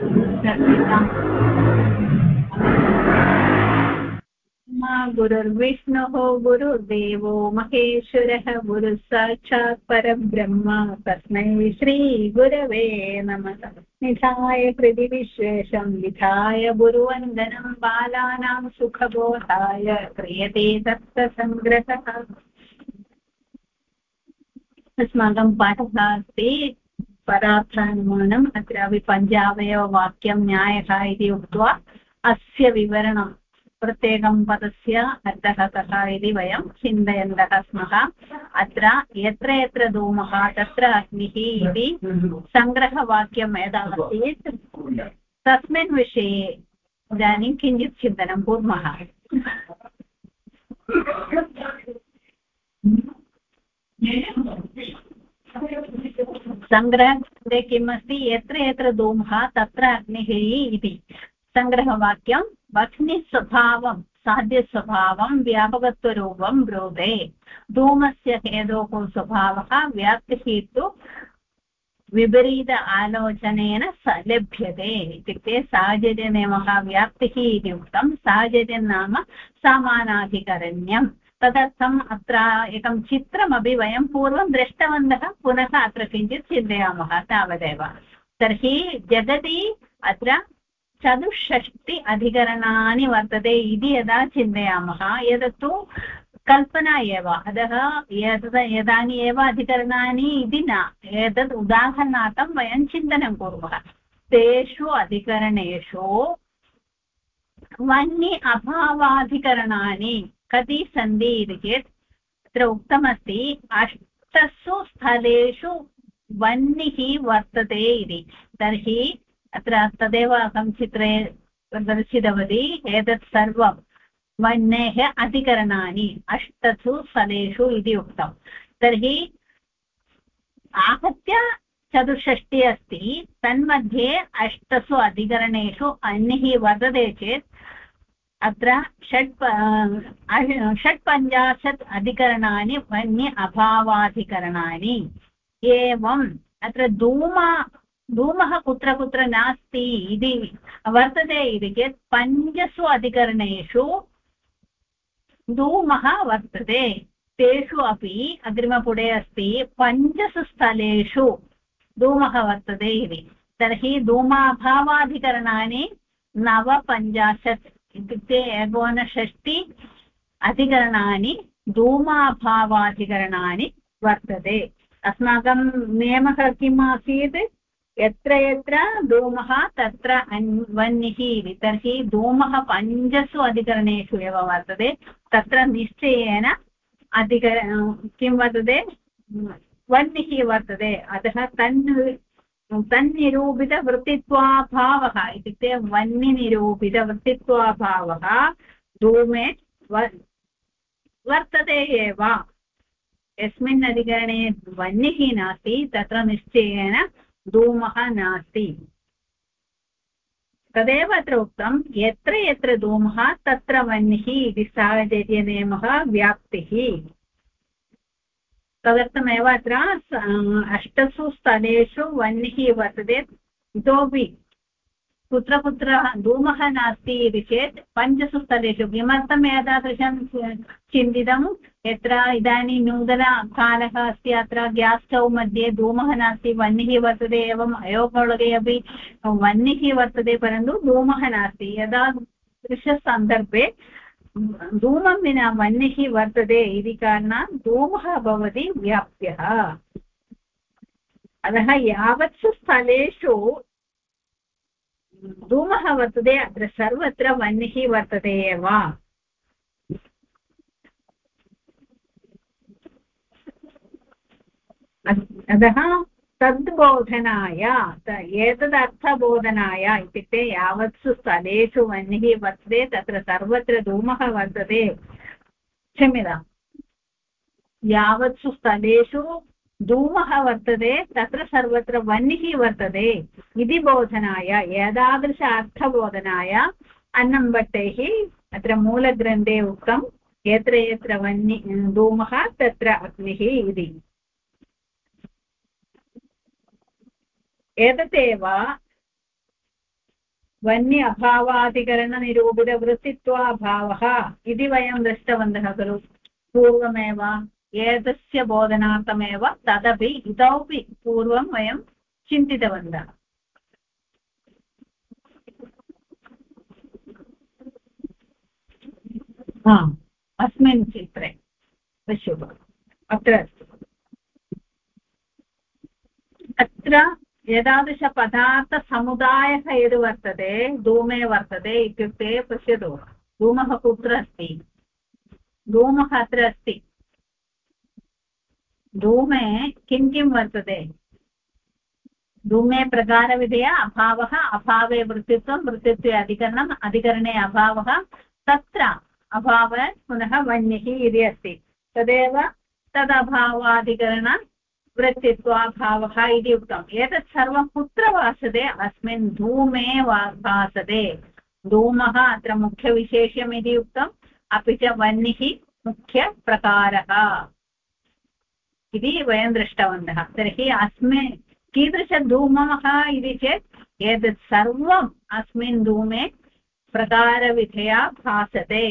गुरुर्विष्णुः गुरुर्देवो महेश्वरः गुरुः साक्षात् परब्रह्म तस्मै श्रीगुरवे नमः। निधाय हृदि विश्वेशं विधाय गुरुवन्दनं बालानां सुखबोधाय क्रियते तत्त्वसङ्ग्रहः। अस्माकं पाठः अस्ति परार्थानुमानम्। अत्रापि पञ्चावयववाक्यं न्यायः इति उक्त्वा अस्य विवरणं प्रत्येकं पदस्य अर्थः कः इति वयं चिन्तयन्तः स्मः। अत्र यत्र यत्र धूमः तत्र अग्निः इति सङ्ग्रहवाक्यं यदासीत् तस्मिन् विषये इदानीं किञ्चित् चिन्तनं कुर्मः। सङ्ग्रहे किम् अस्ति? यत्र यत्र धूमः तत्र अग्निः इति सङ्ग्रहवाक्यं अग्निस्वभावं साध्यस्वभावं व्यापकत्वरूपं ब्रूते। धूमस्य हेतोः स्वभावः व्याप्तिः तु विपरीत आलोचनेन लभ्यते। इत्युक्ते साहचर्यनियमः व्याप्तिः इति उक्तं। साहचर्यं नाम समानाधिकरण्यं। तदर्थम् अत्र एकं चित्रमपि वयं पूर्वं दृष्टवन्तः, पुनः अत्र किञ्चित् चिन्तयामः तावदेव। तर्हि जगति अत्र 64 अधिकरणानि वर्तते इति यदा चिन्तयामः, एतत्तु कल्पना एव। अतः एतानि एव अधिकरणानि इति न, एतत् उदाहरणार्थं वयं चिन्तनं कुर्मः। तेषु अधिकरणेषु वह्नि अभावाधिकरणानि कति सन्ति इति चेत् अत्र उक्तमस्ति 8 स्थलेषु वह्निः वर्तते इति। तर्हि अत्र तदेव अहं चित्रे प्रदर्शितवती। एतत् सर्वं वह्नेः अधिकरणानि 8 स्थलेषु इति उक्तं। तर्हि आहत्य 64 अस्ति, तन्मध्ये 8 अधिकरणेषु वह्निः वर्तते चेत् अत्र 50 अधिकरणानि वह्नि अभावाधिकरणानि। एवम् अत्र धूमः कुत्र कुत्र नास्ति इति वर्तते इति चेत् 5 अधिकरणेषु धूमः वर्तते। तेषु अपि अग्रिमपुटे अस्ति 5 स्थलेषु धूमः वर्तते इति। तर्हि धूमाभावाधिकरणानि 59, इत्युक्ते 59 अधिकरणानि धूमाभावाधिकरणानि वर्तते। अस्माकं नियमः किम् आसीत्? यत्र यत्र धूमः तत्र वह्निः इति। तर्हि धूमः 5 अधिकरणेषु एव वर्तते, तत्र निश्चयेन किं वर्तते? वह्निः वर्तते। अतः तन्निरूपितवृत्तित्वाभावः, इत्युक्ते वह्निनिरूपितवृत्तित्वाभावः धूमे वर्तते एव। यस्मिन् अधिकरणे वह्निः नास्ति तत्र निश्चयेन धूमः नास्ति। तदेव अत्र उक्तं यत्र यत्र धूमः तत्र वह्निः इति साहचर्यनियमः व्याप्तिः। तदर्थमेव अत्र 8 स्थलेषु वह्निः वर्तते। इतोपि कुत्र कुत्र धूमः नास्ति इति चेत् 5 स्थलेषु। किमर्थम् एतादृशं चिन्तितं? यत्र इदानीं नूतनकालः अस्ति, अत्र ग्यास् स्टव् मध्ये धूमः नास्ति, वह्निः वर्तते। एवम् अयोगोळगे अपि वह्निः वर्तते, परन्तु धूमः नास्ति। एतादृशसन्दर्भे धूमं विना वह्निः वर्तते इति कारणात् धूमः भवति व्याप्यः। अतः यावत्सु स्थलेषु धूमः वर्तते अत्र सर्वत्र वह्निः वर्तते एव। अतः तद्बोधनाय, एतदर्थबोधनाय, इत्युक्ते यावत्सु स्थलेषु वह्निः वर्तते तत्र सर्वत्र धूमः वर्तते, क्षम्यतां, यावत्सु स्थलेषु धूमः वर्तते तत्र सर्वत्र वह्निः वर्तते इति बोधनाय, एतादृश अर्थबोधनाय अन्नम्भट्टैः अत्र मूलग्रन्थे उक्तं यत्र यत्र धूमः तत्र अग्निः इति। एतदेव वन्य अभावादिकरणनिरूपितवृत्तित्वाभावः इति वयं दृष्टवन्तः खलु पूर्वमेव एतस्य बोधनार्थमेव तदपि इतोपि पूर्वं वयं चिन्तितवन्तः अस्मिन् चित्रे पश्यतु अत्र अत्र एतादृशपदार्थसमुदायः यद् वर्तते धूमे वर्तते इत्युक्ते पश्यतु धूमः कुत्र अस्ति धूमः अत्र अस्ति धूमे किं किं वर्तते धूमे प्रकारविधेय अभावः अभावे वृत्तित्वं वृत्तित्वे अधिकरणम् अधिकरणे अभावः तत्र अभावे पुनः वह्निः इति अस्ति तदेव तदभावाधिकरण वृत्तित्वाभावः इति उक्तम् एतत् सर्वं कुत्र भासते अस्मिन् धूमे भासते धूमः अत्र मुख्यविशेष्यम् इति उक्तम् अपि च वह्निः मुख्यप्रकारः इति वयं दृष्टवन्तः तर्हि अस्मिन् कीदृशधूमः इति चेत् एतत् सर्वम् अस्मिन् धूमे प्रकारविधया भासते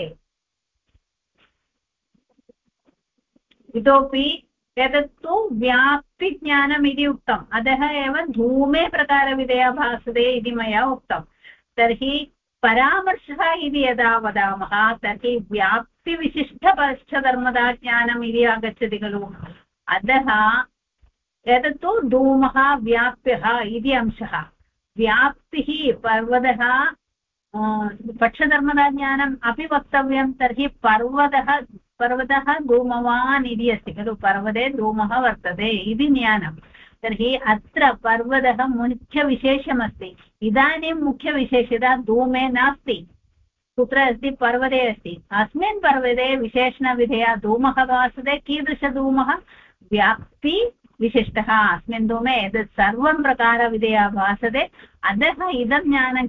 इतोपि एतत्तु व्याप्तिज्ञानम् इति उक्तम् अतः एव धूमे प्रकारविधया भासते इति मया उक्तं तर्हि परामर्शः इति यदा वदामः तर्हि व्याप्तिविशिष्टपश्चधर्मदा ज्ञानम् इति आगच्छति खलु अतः एतत्तु धूमः व्याप्यः इति अंशः व्याप्तिः पर्वतः पक्षधर्मदा ज्ञानम् अपि वक्तव्यं तर्हि पर्वतः धूमवान् इति अस्ति खलु पर्वते धूमः वर्तते इति ज्ञानं तर्हि अत्र पर्वतः मुख्यविशेषमस्ति इदानीं मुख्यविशेषता धूमे नास्ति कुत्र अस्ति पर्वते अस्ति अस्मिन् पर्वते विशेषणविधेया धूमः भासते कीदृशधूमः व्याप्तिविशिष्टः अस्मिन् धूमे एतत् सर्वं प्रकारविधेया भासते अतः इदं ज्ञानं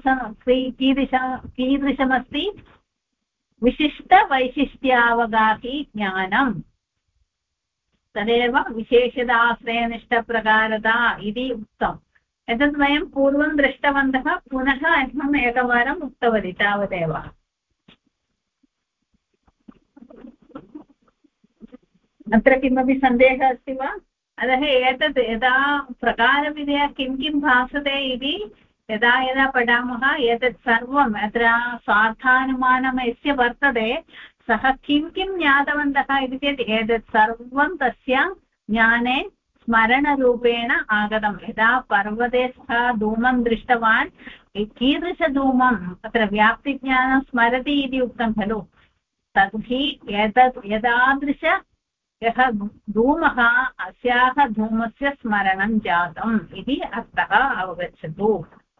कीदृशमस्ति विशिष्टवैशिष्ट्यावगाही ज्ञानम् तदेव विशेषदाश्रयनिष्ठप्रकारता इति उक्तम् एतत् वयं पूर्वं दृष्टवन्तः पुनः अहम् एकवारम् उक्तवती तावदेव अत्र किमपि सन्देहः अस्ति वा अतः एतत् यदा प्रकारविधया किं किं भासते इति यदा यदा पठामः एतत् सर्वम् अत्र स्वार्थानुमानं यस्य वर्तते सः किं किं ज्ञातवन्तः इति चेत् एतत् सर्वं तस्य ज्ञाने स्मरणरूपेण आगतं यदा पर्वते सः धूमं दृष्टवान् कीदृशधूमम् अत्र व्याप्तिज्ञानं स्मरति इति उक्तं खलु तर्हि एतत् एतादृश यः धूमः अस्याः धूमस्य स्मरणं जातम् इति अर्थः अवगच्छतु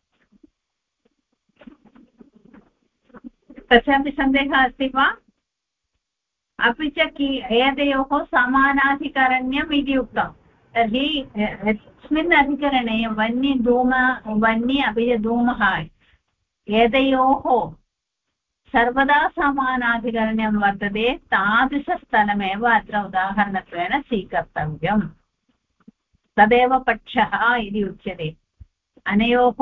तस्यापि सन्देहः अस्ति वा अपि च एतयोः समानाधिकरण्यम् इति उक्तं तर्हि यस्मिन् अधिकरणे वह्नि अपि च धूमः एतयोः सर्वदा समानाधिकरण्यं वर्तते तादृशस्थलमेव अत्र उदाहरणत्वेन स्वीकर्तव्यम् तदेव पक्षः इति उच्यते अनयोः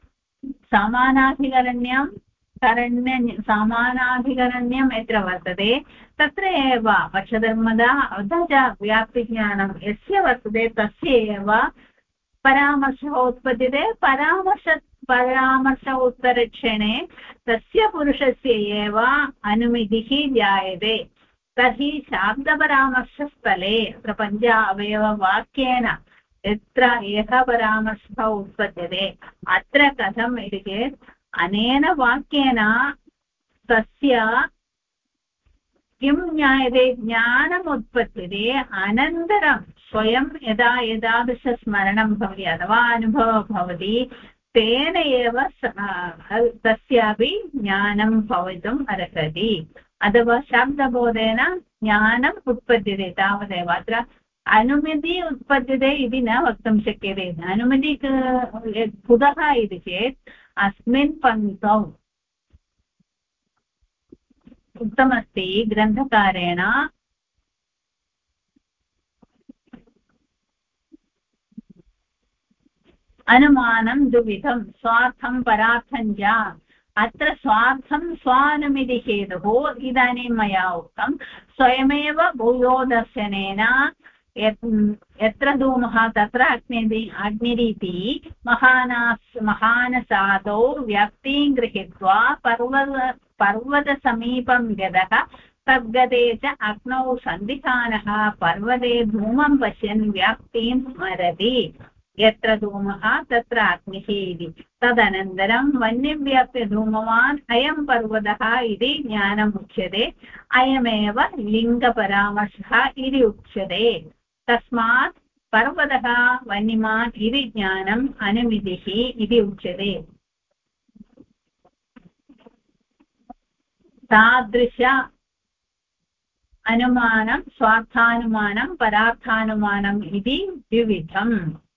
समानाधिकरण्यं यत्र वर्तते तत्र एव पक्षधर्मदा च व्याप्तिज्ञानं यस्य वर्तते तस्य एव परामर्शः उत्पद्यते परामर्श उत्तरक्षणे तस्य पुरुषस्य एव अनुमितिः जायते तर्हि शाब्दपरामर्शस्थले अत्र पञ्च अवयववाक्येन यत्र एकः परामर्शः उत्पद्यते अत्र कथम् इति चेत् अनेन वाक्येन तस्य किं ज्ञायते ज्ञानम् उत्पद्यते अनन्तरं स्वयं यदा एतादृशस्मरणं भवति अथवा अनुभवः भवति तेन एव तस्यापि ज्ञानं भवितुम् अर्हति अथवा शब्दबोधेन ज्ञानम् उत्पद्यते तावदेव अत्र अनुमिति उत्पद्यते इति न वक्तुं शक्यते अनुमिति कुतः इति चेत् अस्मिन् पङ्क्तौ उक्तमस्ति ग्रन्थकारेण अनुमानं द्विविधं स्वार्थं परार्थं च अत्र स्वार्थं स्वानुमिति हेतुः इदानीं मया उक्तं स्वयमेव भूयोदर्शनेन यत्र धूमः तत्र अग्निरिति महानसादौ व्यक्तिं गृहीत्वा पर्वतसमीपं गतः तद्गते च अग्नौ सन्दिहानः पर्वते धूमं पश्यन् व्यक्तिं स्मरति यत्र धूमः तत्र अग्निः इति तदनन्तरं वह्निव्याप्य धूमवान् अयं पर्वतः इति ज्ञानम् उच्यते अयमेव लिङ्गपरामर्शः इति उच्यते तस्मात् पर्वतः वह्निमान् इति ज्ञानम् अनुमितिः इति उच्यते तादृश अनुमानं स्वार्थानुमानं परार्थानुमानम् इति द्विविधम्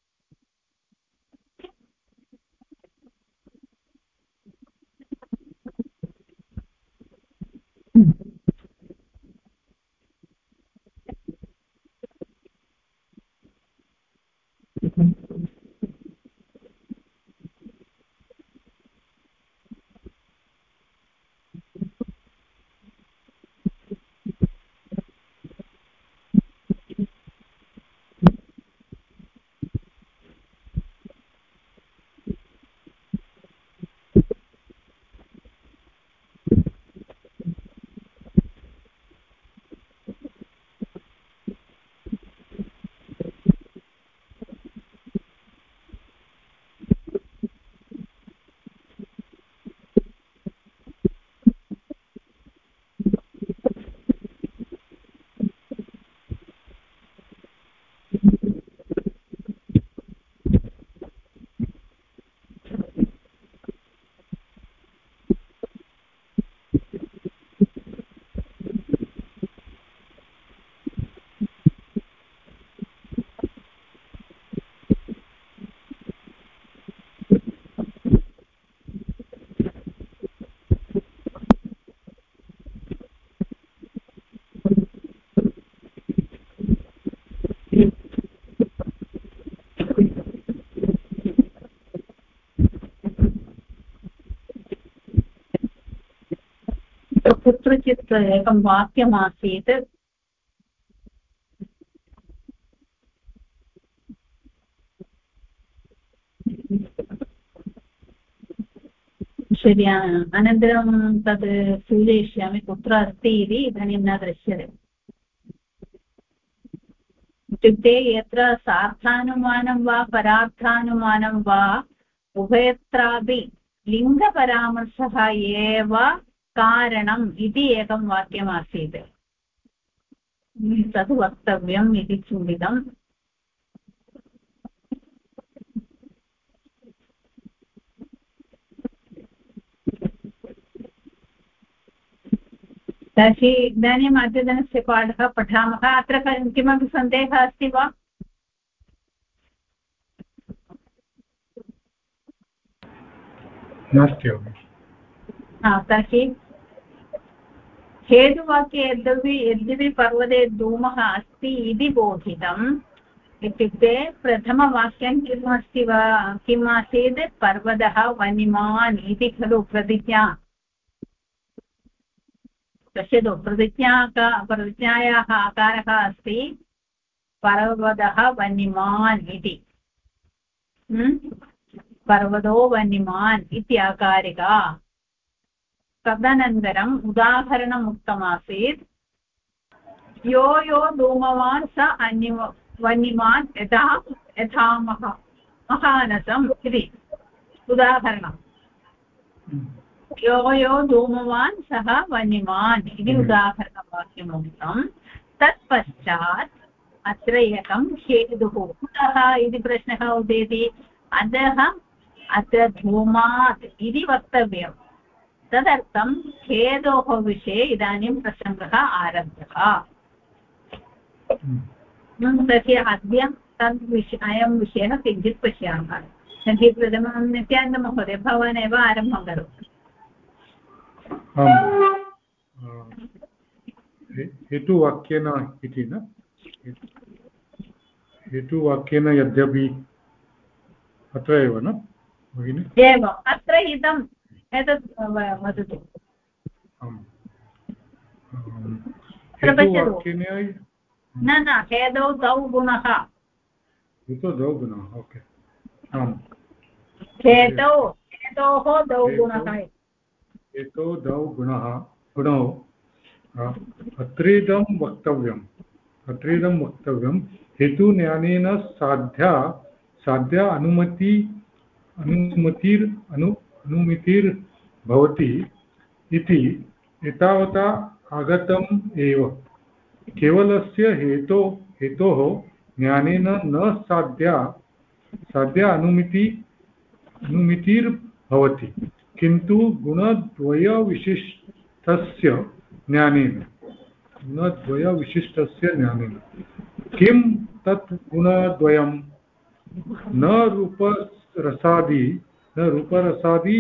कुत्रचित् एकं वाक्यमासीत् शरि अनन्तरं तद् सूचयिष्यामि कुत्र अस्ति इति इदानीं न दृश्यते इत्युक्ते यत्र सार्थानुमानं वा परार्थानुमानं वा उभयत्रापि लिङ्गपरामर्शः एव कारणम् इति एकं वाक्यमासीत् तद् वक्तव्यम् इति चिन्तितम् तर्हि इदानीम् अद्यतनस्य पाठः पठामः अत्र किमपि सन्देहः अस्ति वा नास्ति तर्हि हेतुवाक्ये यद्यपि पर्वते धूमः अस्ति इति बोधितम् इत्युक्ते प्रथमवाक्यं किम् अस्ति वा किम् आसीत् पर्वतः वह्निमान् इति खलु प्रतिज्ञा पश्यतु प्रतिज्ञायाः आकारः अस्ति पर्वतः वह्निमान् इति पर्वतो वह्निमान् इति आकारिका तदनन्तरम् उदाहरणम् उक्तमासीत् यो यो धूमवान् स वह्निमान् यथा महानसम् इति उदाहरणम् यो यो धूमवान् सः वह्निमान् इति उदाहरणवाक्यम् उक्तं तत्पश्चात् अत्र एकं हेतुः कुतः इति प्रश्नः उदेति अतः अत्र धूमात् इति वक्तव्यम् तदर्थं हेतोः विषये इदानीं प्रसङ्गः आरब्धः तर्हि अद्य अयं विषयः किञ्चित् पश्यामः तर्हि प्रथमं नित्यानन्दमहोदय भवान् एव आरम्भं करोतु हेतुवाक्येन इति न हेतुवाक्येन यद्यपि अत्र एव न भगिनि एव अत्र इदम् एतत् वदतु आम् अत्र पश्यतु हेतुवाक्येन न हेतौ द्वौ गुणः द्वौ गुणाः ओके आम् हेतोः द्वौ गुणः हेतौ द्वौ गुणौ अत्रेदं वक्तव्यम् हेतुज्ञानेन साध्या अनुमितिर्भवति इति एतावता आगतम् एव केवलस्य हेतोः ज्ञानेन न साध्या अनुमितिर्भवति किन्तु गुणद्वयविशिष्टस्य ज्ञानेन किं तत् गुणद्वयं न रूपरसादि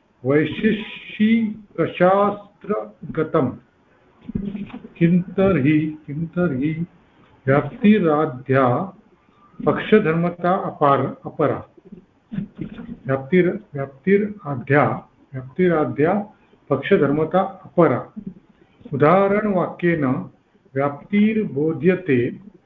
वैशेषिकशास्त्रगतम् किं तर्हि व्याप्तिराद्या पक्षधर्मता अपरा व्याप्तिराद्या पक्षधर्मता अपरा उदाहरणवाक्येन व्याप्तिर्बोध्यते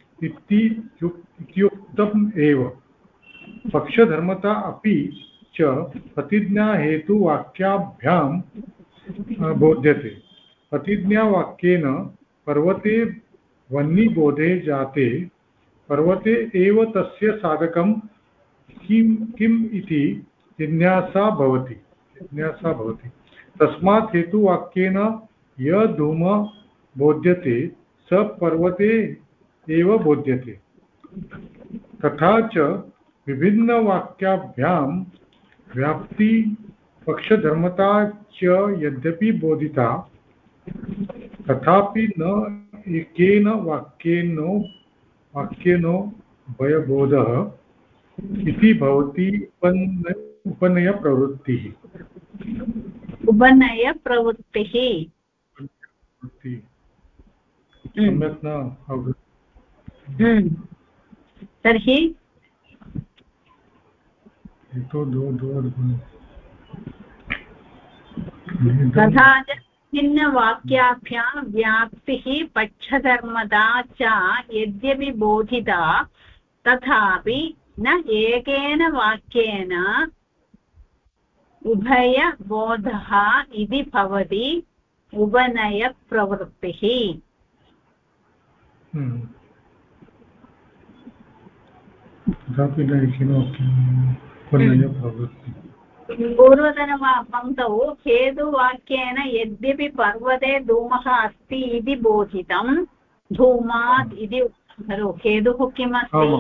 इत्युक्तम् एव पक्षधर्मता अपि च प्रतिज्ञाहेतुवाक्याभ्यां बोध्यते प्रतिज्ञावाक्येन पर्वते वह्निबोधे जाते पर्वते एव तस्य साधकं किम् इति जिज्ञासा भवति तस्मात् हेतुवाक्येन यः धूमः बोध्यते स पर्वते एव बोध्यते तथा च विभिन्नवाक्याभ्यां व्याप्ति पक्षधर्मता च यद्यपि बोधिता तथापि न एकेन वाक्येनो भयबोधः इति भवति उपनयप्रवृत्तिः सम्यक् न अवगतम् तर्हि तथा च भिन्नवाक्याभ्यां व्याप्तिः पक्षधर्मता च यद्यपि बोधिता तथापि न एकेन वाक्येन उभयबोधः इति भवति उपनयप्रवृत्तिः पूर्वतनपङ्क्तौ हेतुवाक्येन यद्यपि पर्वते धूमः अस्ति इति बोधितं धूमात् इति खलु हेतुः किमस्ति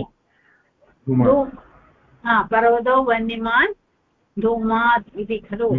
पर्वतो वह्निमान् धूमात् इति खलु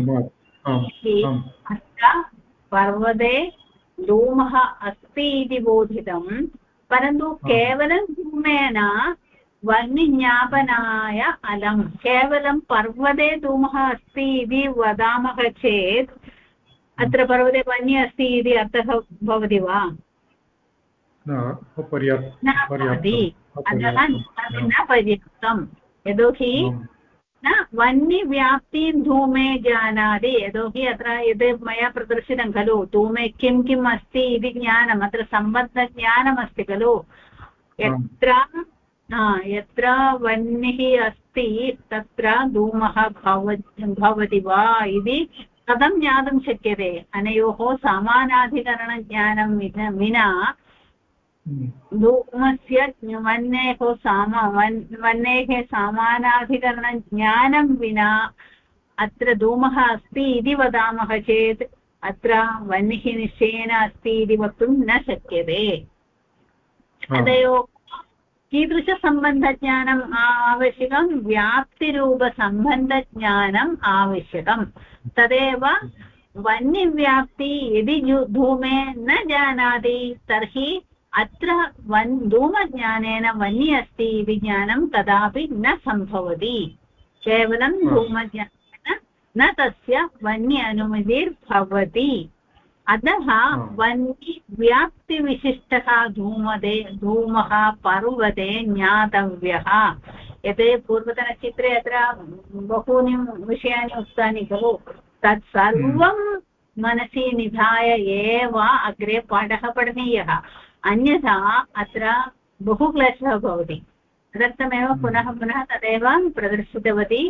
अत्र पर्वते धूमः अस्ति इति बोधितं परन्तु केवलं धूमेन वह्निज्ञापनाय अलं केवलं पर्वते धूमः अस्ति इति वदामः चेत् अत्र पर्वते वह्नि अस्ति इति अर्थः भवति वा न भवति अतः न पर्याप्तं यतोहि न वह्निव्याप्तिं धूमे जानाति यतोहि अत्र यद् मया प्रदर्शितं खलु धूमे किं किम् अस्ति इति ज्ञानम् अत्र सम्बद्धज्ञानमस्ति खलु यत्र वह्निः अस्ति तत्र धूमः भवति वा इति कथं ज्ञातुं शक्यते अनयोः समानाधिकरणज्ञानं विना धूमस्य वह्नेः समानाधिकरणज्ञानं विना अत्र धूमः अस्ति इति वदामः चेत् अत्र वह्निः निश्चयेन अस्ति इति वक्तुं न शक्यते तयोः कीदृशसम्बन्धज्ञानम् आवश्यकं व्याप्तिरूपसम्बन्धज्ञानम् आवश्यकं तदेव वह्निव्याप्ति यदि धूमे न जानाति तर्हि अत्र धूमज्ञानेन वह्नि अस्ति इति ज्ञानं कदापि न सम्भवति केवलं धूमज्ञानेन न तस्य वह्नि अनुमतिर्भवति अतः वह्निव्याप्तिविशिष्टः धूमः पर्वते ज्ञातव्यः यत् पूर्वतनचित्रे अत्र बहूनि विषयानि उक्तानि खलु तत् सर्वं मनसि निधाय एव अग्रे पाठः पठनीयः अन्यथा अत्र बहु क्लेशः भवति तदर्थमेव पुनः पुनः तदेव प्रदर्शितवती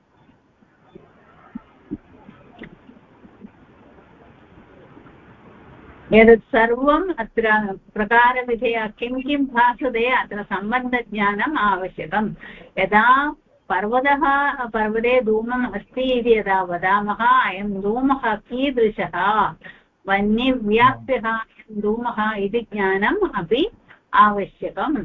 एतत् सर्वम् अत्र प्रकारविधेय किं किं भासते अत्र सम्बन्धज्ञानम् आवश्यकं यदा पर्वते धूमम् अस्ति इति यदा वदामः अयं धूमः कीदृशः वह्निव्याप्यः अयं धूमः इति ज्ञानम् अपि आवश्यकम्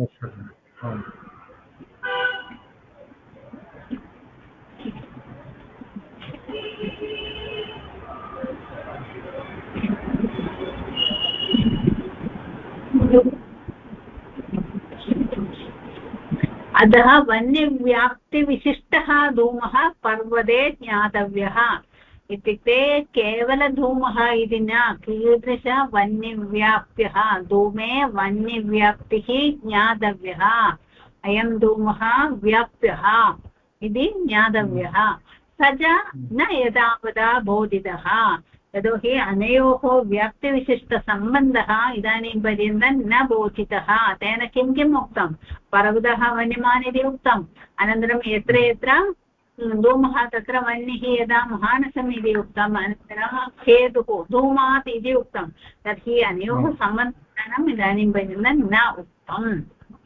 अतः वह्निव्याप्तिविशिष्टः धूमः पर्वते ज्ञातव्यः इत्युक्ते केवलधूमः इति न कीदृश वह्निव्याप्त्यः धूमे वह्निव्याप्तिः ज्ञातव्यः अयं धूमः व्याप्यः इति ज्ञातव्यः स च न यदावदा बोधितः यतोहि अनयोः व्याप्तिविशिष्टसम्बन्धः इदानीं पर्यन्तं न बोधितः तेन किं किम् उक्तं पर्वतः वह्निमान् इति उक्तम् अनन्तरं यत्र यत्र धूमः तत्र वह्निः यदा महानसम् इति उक्तम् अनन्तरं हेतुः धूमात् इति उक्तं तर्हि अनयोः सम्बन्धम् इदानीं पर्यन्तं न उक्तम्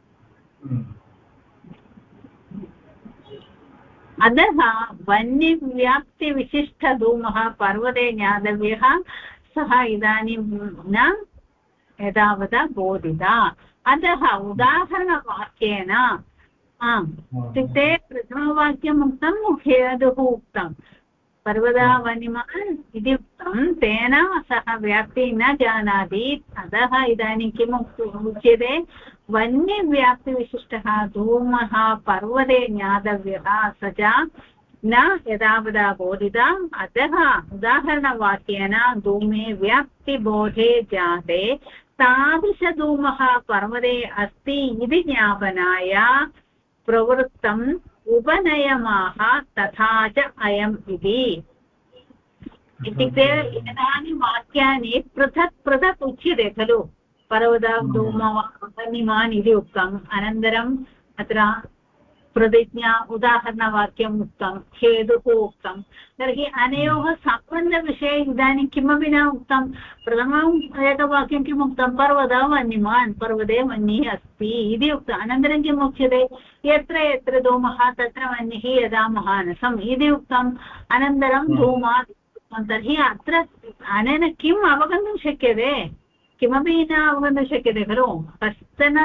अतः वह्निव्याप्तिविशिष्टधूमः पर्वते ज्ञातव्यः सः इदानीं न एतावता बोधिता अतः उदाहरणवाक्येन इत्युक्ते प्रथमवाक्यम् उक्तं हेतुः उक्तं पर्वतः वह्निमान् इति उक्तं तेन सः व्याप्तिः न जानाति अतः इदानीं किम् उच्यते वह्निव्याप्तिविशिष्टः धूमः पर्वते ज्ञातव्यः स च न यदावदा बोधिता अतः उदाहरणवाक्येन धूमे व्याप्तिबोधे जाते तादृशधूमः पर्वते अस्ति इति ज्ञापनाय प्रवृत्तम् उपनयमाः तथा च अयम् इति इत्युक्ते एतानि वाक्यानि पृथक् पृथक् उच्यते खलु पर्वतः धूमवान् इति उक्तम् अनन्तरम् अत्र प्रतिज्ञा उदाहरणवाक्यम् उक्तं हेतुः उक्तं तर्हि अनयोः सम्बन्धविषये इदानीं किमपि न उक्तं प्रथमम् एकवाक्यं किम् उक्तं पर्वतः वह्निमान् पर्वते वह्निः अस्ति इति उक्तम् अनन्तरं किम् उच्यते यत्र यत्र धूमः तत्र वह्निः यदा महानसम् इति उक्तम् अनन्तरं धूमात् तर्हि अत्र अनेन किम् अवगन्तुं शक्यते किमपि न अवगन्तुं शक्यते खलु कश्चन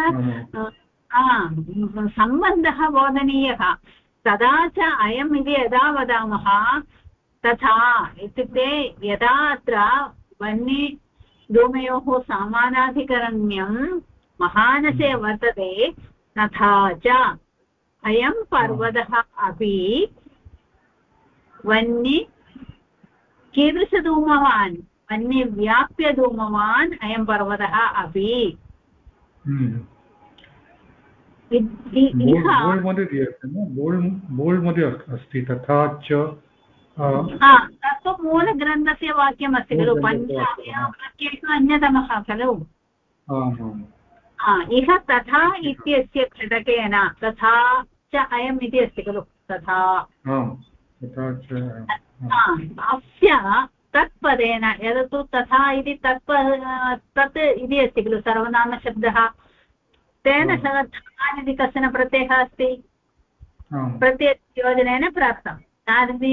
सम्बन्धः बोधनीयः तदा च अयम् इति यदा वदामः तथा इत्युक्ते यदा अत्र वह्नि धूमयोः समानाधिकरण्यं महानसे वर्तते तथा च अयं पर्वतः अपि वह्नि कीदृशधूमवान् वह्निव्याप्य धूमवान् अयं पर्वतः अपि बोल्ड् मध्ये अस्ति तथा च तत्तु मूलग्रन्थस्य वाक्यमस्ति खलु पञ्चवाक्येषु अन्यतमः खलु इह तथा इत्यस्य घटकेन तथा च अयम् इति अस्ति खलु तथा अस्य तत्पदेन यदतु तथा इति तत् इति अस्ति खलु सर्वनामशब्दः तेन सह तथा इति कश्चन प्रत्ययः अस्ति प्रत्यययोजनेन प्राप्तं तादृशी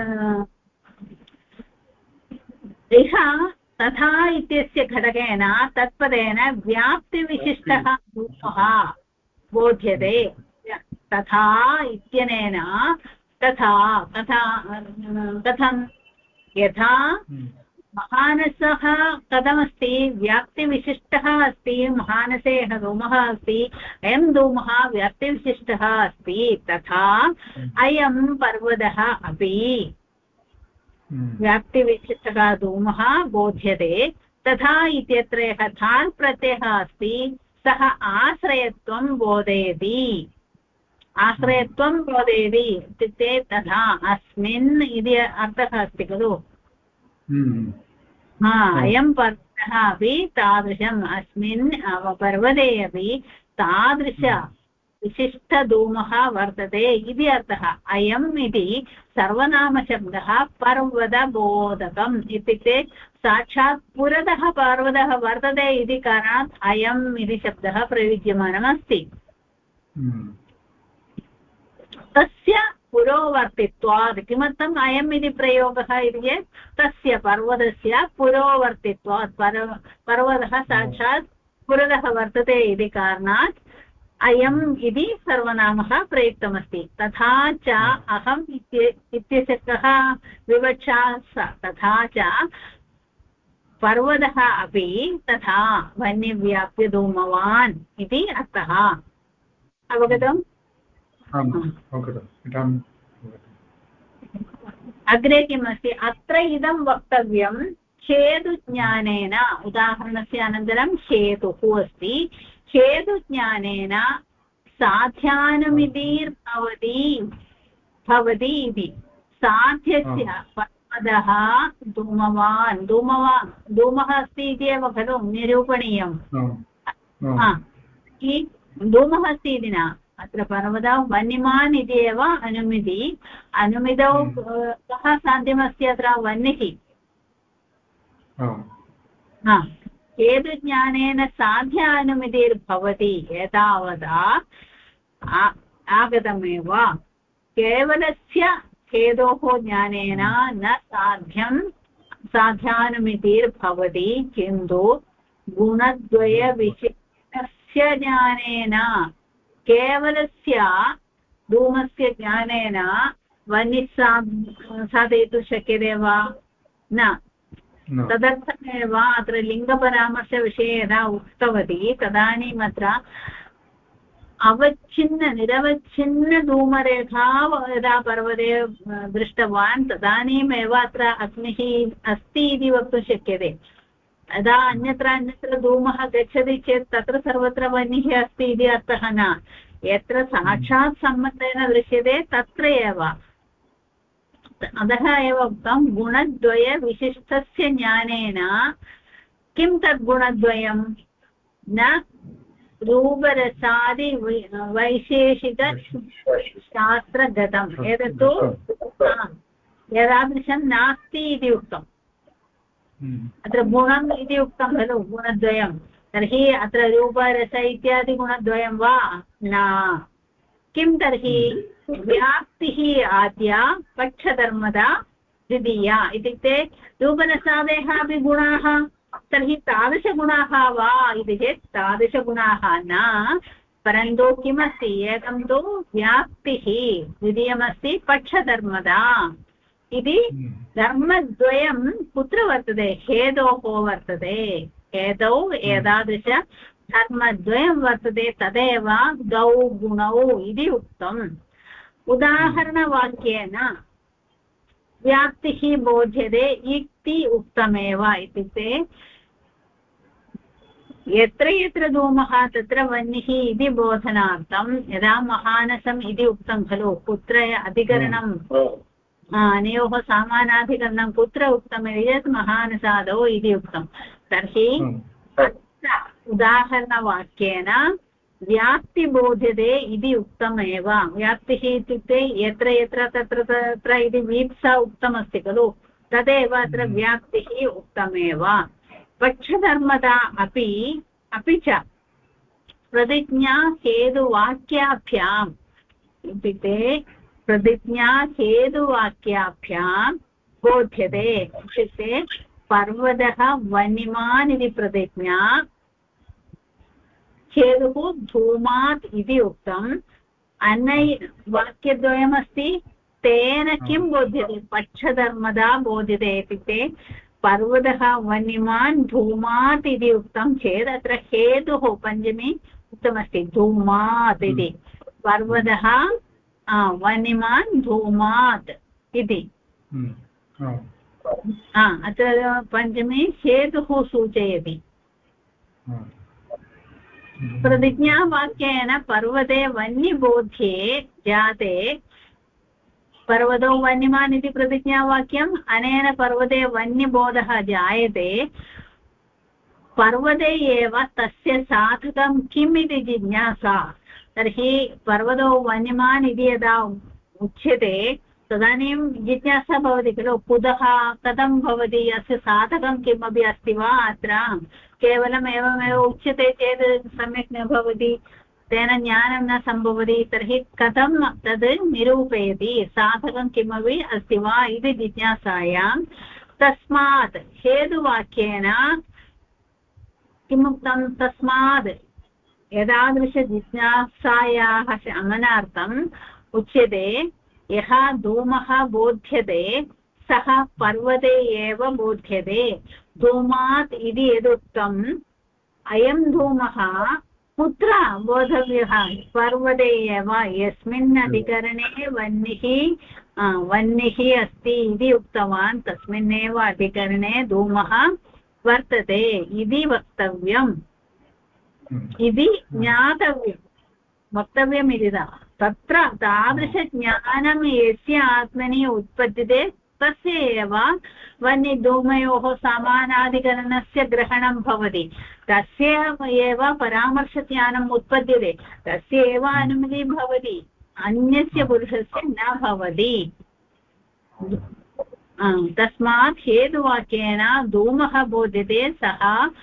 इह तथा इत्यस्य घटकेन तत्पदेन व्याप्तिविशिष्टः धूमः बोध्यते तथा इत्यनेन तथा कथं यथा महानसः कथमस्ति व्याप्तिविशिष्टः अस्ति महानसे यः धूमः अस्ति अयं धूमः व्याप्तिविशिष्टः अस्ति तथा अयं पर्वतः अपि व्याप्तिविशिष्टः धूमः बोध्यते तथा इत्यत्र यः थान् प्रत्ययः अस्ति सः आश्रयत्वं बोधयति आश्रयत्वं बोधयति इत्युक्ते तथा अस्मिन् इति अर्थः अस्ति खलु अयं पर्वतः अपि तादृशम् अस्मिन् पर्वते अपि तादृश विशिष्टधूमः वर्तते इति अर्थः अयम् इति सर्वनामशब्दः पर्वतबोधकम् इत्युक्ते साक्षात् पुरतः पर्वतः वर्तते इति कारणात् अयम् इति शब्दः प्रयुज्यमानमस्ति तस्य पुरोवर्तित्वात् किमर्थम् अयम् इति प्रयोगः इति चेत् तस्य पर्वतस्य पुरोवर्तित्वात् पर्वतः साक्षात् पुरतः वर्तते इति कारणात् अयम् इति सर्वनामः प्रयुक्तमस्ति तथा च अहम् इत्यस्य कः विवक्षा तथा च पर्वतः अपि तथा वह्निव्याप्य धूमवान् इति अर्थः अवगतम् अग्रे किम् अस्ति अत्र इदं वक्तव्यं हेतुज्ञानेन उदाहरणस्य अनन्तरं हेतुः अस्ति हेतुज्ञानेन भवति इति साध्यस्य पर्वतः धूमः अस्ति इति एव खलु निरूपणीयम् धूमः अस्ति इति न अत्र पर्वतौ वह्निमान् इति एव अनुमितौ कः साध्यमस्ति अत्र वह्निः हेतुज्ञानेन साध्यानुमितिर्भवति एतावता आगतमेव केवलस्य हेतोः ज्ञानेन न साध्यानुमितिर्भवति किन्तु गुणद्वयविशिष्टस्य ज्ञानेन केवलस्य धूमस्य ज्ञानेन वह्निः साधयितुं शक्यते वा न तदर्थमेव अत्र लिङ्गपरामर्शविषये यदा उक्तवती तदानीम् अत्र निरवच्छिन्न धूमरेखा यदा पर्वते दृष्टवान् तदानीमेव अत्र अग्निः अस्ति इति वक्तुं शक्यते यदा अन्यत्र धूमः गच्छति चेत् तत्र सर्वत्र वह्निः अस्ति इति अर्थः न यत्र साक्षात् सम्बन्धेन दृश्यते तत्र एव अतः एव उक्तं गुणद्वयविशिष्टस्य ज्ञानेन किं तद् गुणद्वयं न रूपरसादि वैशेषिकशास्त्रगतम् एतत्तु एतादृशं नास्ति इति उक्तम् अत्र गुणम् इति उक्तं खलु गुणद्वयं तर्हि अत्र रूपरस इत्यादि गुणद्वयं वा न किं तर्हि व्याप्तिः आद्या पक्षधर्मदा द्वितीया इत्युक्ते रूपरसादयः अपि गुणाः तर्हि तादृशगुणाः वा इति चेत् तादृशगुणाः न परन्तु किमस्ति एकं तु व्याप्तिः द्वितीयमस्ति पक्षधर्मदा इति धर्मद्वयं कुत्र वर्तते हेतोः वर्तते हेतौ एतादृश धर्मद्वयं वर्तते तदेव द्वौ गुणौ इति उक्तम् उदाहरणवाक्येन व्याप्तिः बोध्यते इति उक्तमेव इत्युक्ते यत्र यत्र धूमः तत्र वह्निः इति बोधनार्थं यदा महानसम् इति उक्तं खलु कुत्र अधिकरणं अनयोः समानाधिकरणं कुत्र उक्तमिति चेत् महानसादौ इति उक्तं तर्हि अत्र उदाहरणवाक्येन व्याप्ति बोध्यते इति उक्तमेव व्याप्तिः इत्युक्ते यत्र यत्र तत्र तत्र इति वीप्सा उक्तमस्ति खलु तदेव अत्र व्याप्तिः उक्तमेव पक्षधर्मता अपि च प्रतिज्ञा हेतुवाक्याभ्याम् इत्युक्ते प्रतिज्ञा हेतुवाक्याभ्यां बोध्यते इत्युक्ते पर्वतः वह्निमान् इति प्रतिज्ञा हेतुः धूमात् इति उक्तम् वाक्यद्वयमस्ति तेन किं बोध्यते पक्षधर्मदा बोध्यते इत्युक्ते पर्वतः वह्निमान् धूमात् इति उक्तं चेत् अत्र हेतुः पञ्चमी उक्तमस्ति धूमात् इति पर्वतः वह्निमान् धूमात् इति अत्र पञ्चमी हेतुः सूचयति प्रतिज्ञावाक्येन पर्वते वह्निबोध्ये जाते पर्वतो वह्निमान् इति प्रतिज्ञावाक्यम् अनेन पर्वते वह्निबोधः जायते पर्वते एव तस्य साधकं किम् इति जिज्ञासा तर्हि पर्वतो वह्निमान् इति यदा उच्यते तदानीं जिज्ञासा भवति खलु कुतः कथं भवति अस्य साधकं किमपि अस्ति वा अत्र केवलम् एवमेव उच्यते चेत् सम्यक् न भवति तेन ज्ञानं न सम्भवति तर्हि कथं तद् निरूपयति साधकं किमपि अस्ति वा इति जिज्ञासायां तस्मात् हेतुवाक्येन किमुक्तं तस्मात् एतादृशजिज्ञासायाः शमनार्थम् उच्यते यः धूमः बोध्यते सः पर्वते एव बोध्यते धूमात् इति यदुक्तम् अयं धूमः कुत्र बोधव्यः पर्वते एव यस्मिन् अधिकरणे वह्निः अस्ति इति उक्तवान् तस्मिन्नेव अधिकरणे धूमः वर्तते इति वक्तव्यम् इति ज्ञातव्यं वक्तव्यमिति तत्र तादृशज्ञानं यस्य आत्मनि उत्पद्यते तस्य एव वह्निधूमयोः समानाधिकरणस्य ग्रहणं भवति तस्य एव परामर्शज्ञानम् उत्पद्यते तस्य एव अनुमतिः भवति अन्यस्य पुरुषस्य न भवति तस्मात् हेतुवाक्येन धूमः बोध्यते सः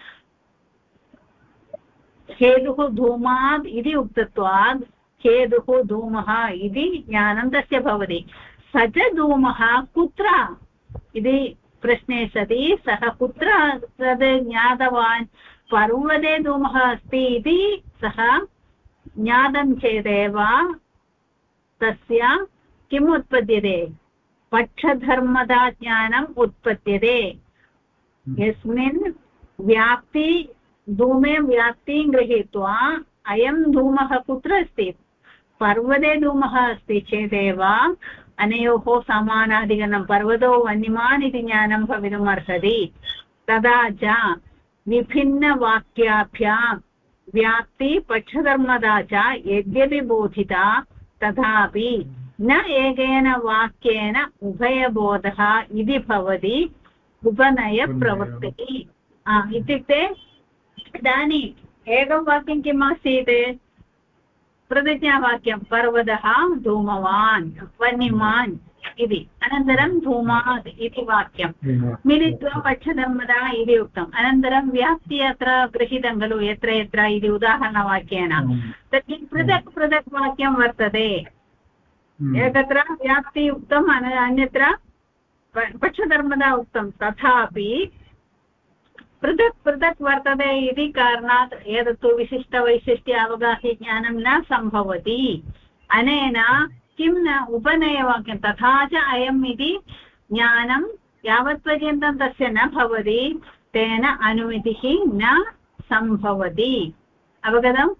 हेतुः धूमात् इति उक्तत्वात् हेतुः धूमः इति ज्ञानं तस्य भवति स च धूमः कुत्र इति प्रश्ने सति सः कुत्र तद् ज्ञातवान् पर्वते धूमः अस्ति इति सः ज्ञातं चेदेव तस्य किम् उत्पद्यते पक्षधर्मदा ज्ञानम् उत्पद्यते यस्मिन् व्याप्ति धूमे व्याप्तिं गृहीत्वा अयं धूमः कुत्र अस्ति पर्वते धूमः अस्ति चेदेव अनयोः समानाधिकरणं पर्वतो वह्निमान् इति ज्ञानं भवितुम् अर्हति तदा च विभिन्नवाक्याभ्यां व्याप्ति पक्षधर्मदा च यद्यपि बोधिता तथापि न एकेन वाक्येन उभयबोधः इति भवति उपनयप्रवृत्तिः इत्युक्ते इदानीम् एकं वाक्यं किम् आसीत् प्रतिज्ञावाक्यं पर्वतः धूमवान् वह्निमान् इति अनन्तरं धूमात् इति वाक्यं मिलित्वा पक्षधर्मदा इति उक्तम् अनन्तरं व्याप्ति अत्र गृहीतं खलु यत्र यत्र इति उदाहरणवाक्येन तर्हि पृथक् पृथक् वाक्यं वर्तते एकत्र व्याप्ति उक्तम् अन्यत्र पक्षधर्मदा उक्तं तथापि पृथक् पृथक् वर्तते इति कारणात् एतत्तु विशिष्टवैशिष्ट्य अवगाह्यज्ञानं न सम्भवति अनेन किं न उपनयवाक्यं तथा च अयम् इति ज्ञानं यावत्पर्यन्तं तस्य न भवति तेन अनुमतिः न सम्भवति अवगतम्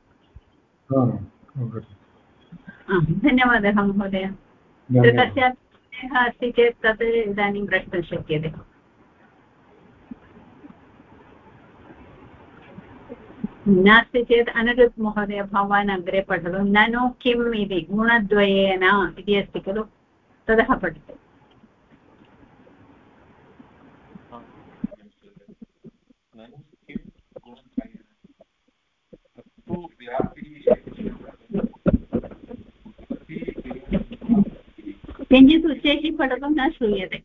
धन्यवादः महोदय कस्यापि अस्ति चेत् तत् इदानीं प्रष्टुं शक्यते नास्ति चेत् अनिरुद्ध महोदय भवान् अग्रे पठतु ननु किम् इति गुणद्वयेन इति अस्ति खलु ततः पठतु किञ्चित् उच्चैः पठतु न श्रूयते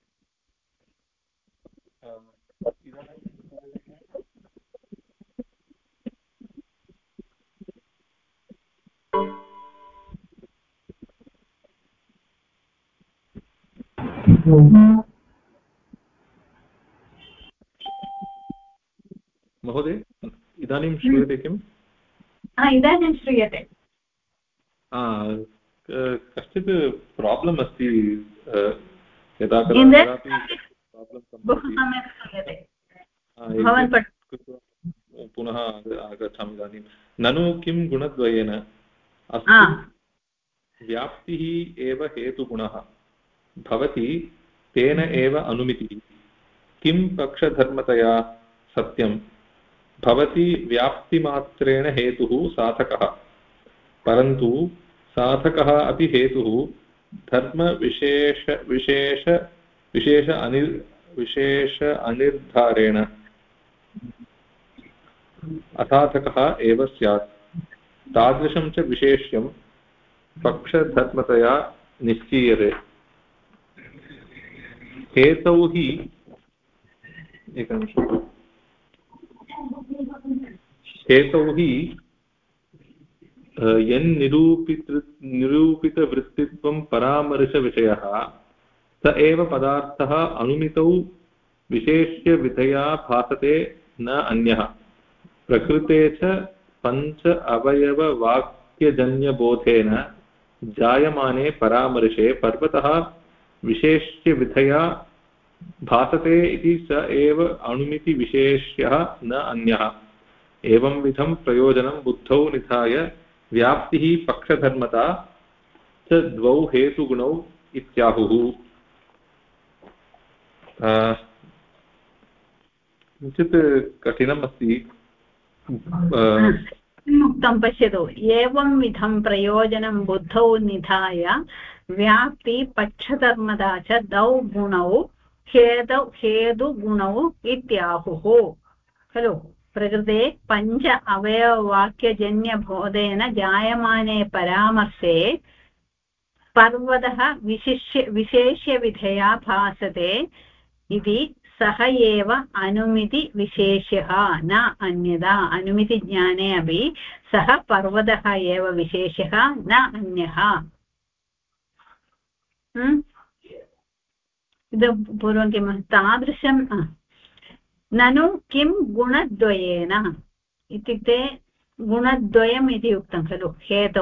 महोदय इदानीं श्रूयते किम् इदानीं श्रूयते कश्चित् प्राब्लम् अस्ति यदा पुनः आगच्छामि इदानीं ननु किं गुणद्वयेन अस्ति व्याप्तिः एव हेतुगुणः भवति तेन एव अनुमितिः किं पक्षधर्मतया सत्यं भवति व्याप्तिमात्रेण हेतुः साधकः परन्तु साधकः अपि हेतुः विशेष अनिर्धारेण असाधकः एव स्यात् तादृशं च विशेष्यं पक्षधर्मतया निश्चीयते हेतौ हि यन्निरूपितवृत्तित्वं परामर्शविषयः स एव पदार्थः अनुमितौ विशेष्यविधया भासते न अन्यः प्रकृते च पञ्च अवयववाक्यजन्यबोधेन जायमाने परामर्शे पर्वतः विशेष्यविधया भासते इति स एव अनुमितिविशेष्यः न अन्यः एवंविधं प्रयोजनं बुद्धौ निधाय व्याप्तिः पक्षधर्मता च द्वौ हेतुगुणौ इत्याहुः किञ्चित् कठिनम् अस्ति उक्तं पश्यतु एवं विधं प्रयोजनं बुद्धौ निधाय व्याप्ति पक्षधर्मता च द्वौ गुणौ हेतुगुणौ इत्याहुः खलु प्रकृते पञ्च अवयववाक्यजन्यबोधेन जायमाने परामर्शे पर्वतः विशेष्यविधया भासते इति सः एव अनुमितिविशेष्यः न अन्यथा अनुमितिज्ञाने अपि सः पर्वतः एव विशेष्यः न अन्यः इदं पूर्वं किं तादृशं ननु किं गुणद्वयेन इत्युक्ते गुणद्वयम् इति उक्तं खलु हेतौ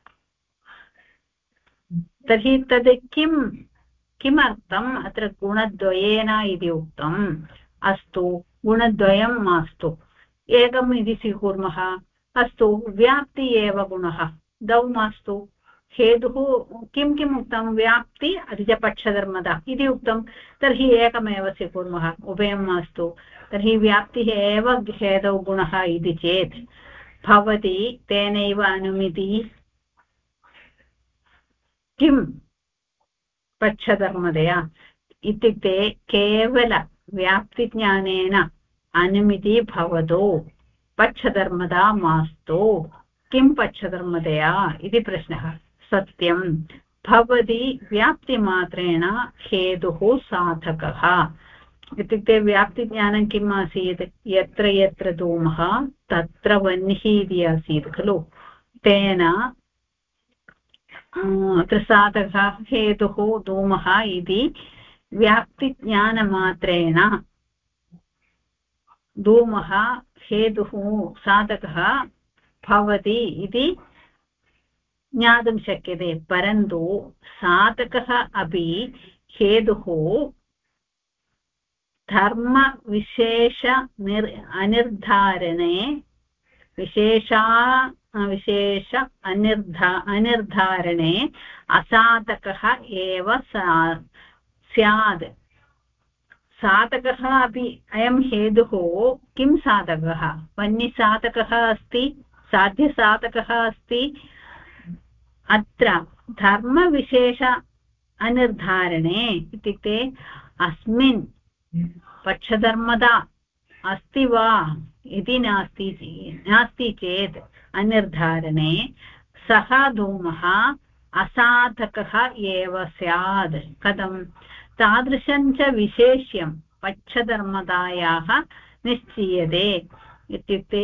तर्हि तद् किमर्थम् अत्र गुणद्वयेन इति उक्तम् अस्तु गुणद्वयं मास्तु एकम् इति स्वीकुर्मः अस्तु व्याप्ति एव गुणः द्वौ मास्तु हेतुः किम् उक्तं व्याप्ति अपि च पक्षधर्मता इति उक्तं तर्हि एकमेव स्वीकुर्मः उभयं मास्तु तर्हि व्याप्तिः एव हेतौ गुणः इति चेत् भवति तेनैव अनुमिति किं पक्षधर्मतया इत्युक्ते केवल व्याप्तिज्ञानेन अनुमिति भवतु पक्षधर्मता मास्तु किं पक्षधर्मतया इति प्रश्नः सत्यं भवति व्याप्तिमात्रेण हेतुः साधकः इत्युक्ते व्याप्तिज्ञानं किम् आसीत् यत्र यत्र धूमः तत्र वह्निः इति आसीत् खलु तेन अत्र साधकः हेतुः धूमः इति व्याप्तिज्ञानमात्रेण धूमः हेतुः साधकः भवति इति ज्ञातुं शक्यते परन्तु साधकः अपि हेतुः धर्मविशेष अनिर्धारणे विशेष अनिर्धारणे असाधकः एव स्यात् साधकः अपि अयं हेतुः किं साधकः वह्निसाधकः अस्ति साध्यसाधकः अस्ति अत्र धर्मविशेष अनिर्धारणे इत्युक्ते अस्मिन् पक्षधर्मता अस्ति वा इति नास्ति चेत् अनिर्धारणे सः धूमः असाधकः एव स्यात् कथं तादृशं च विशेष्यं पक्षधर्मतायाः निश्चीयते इत्युक्ते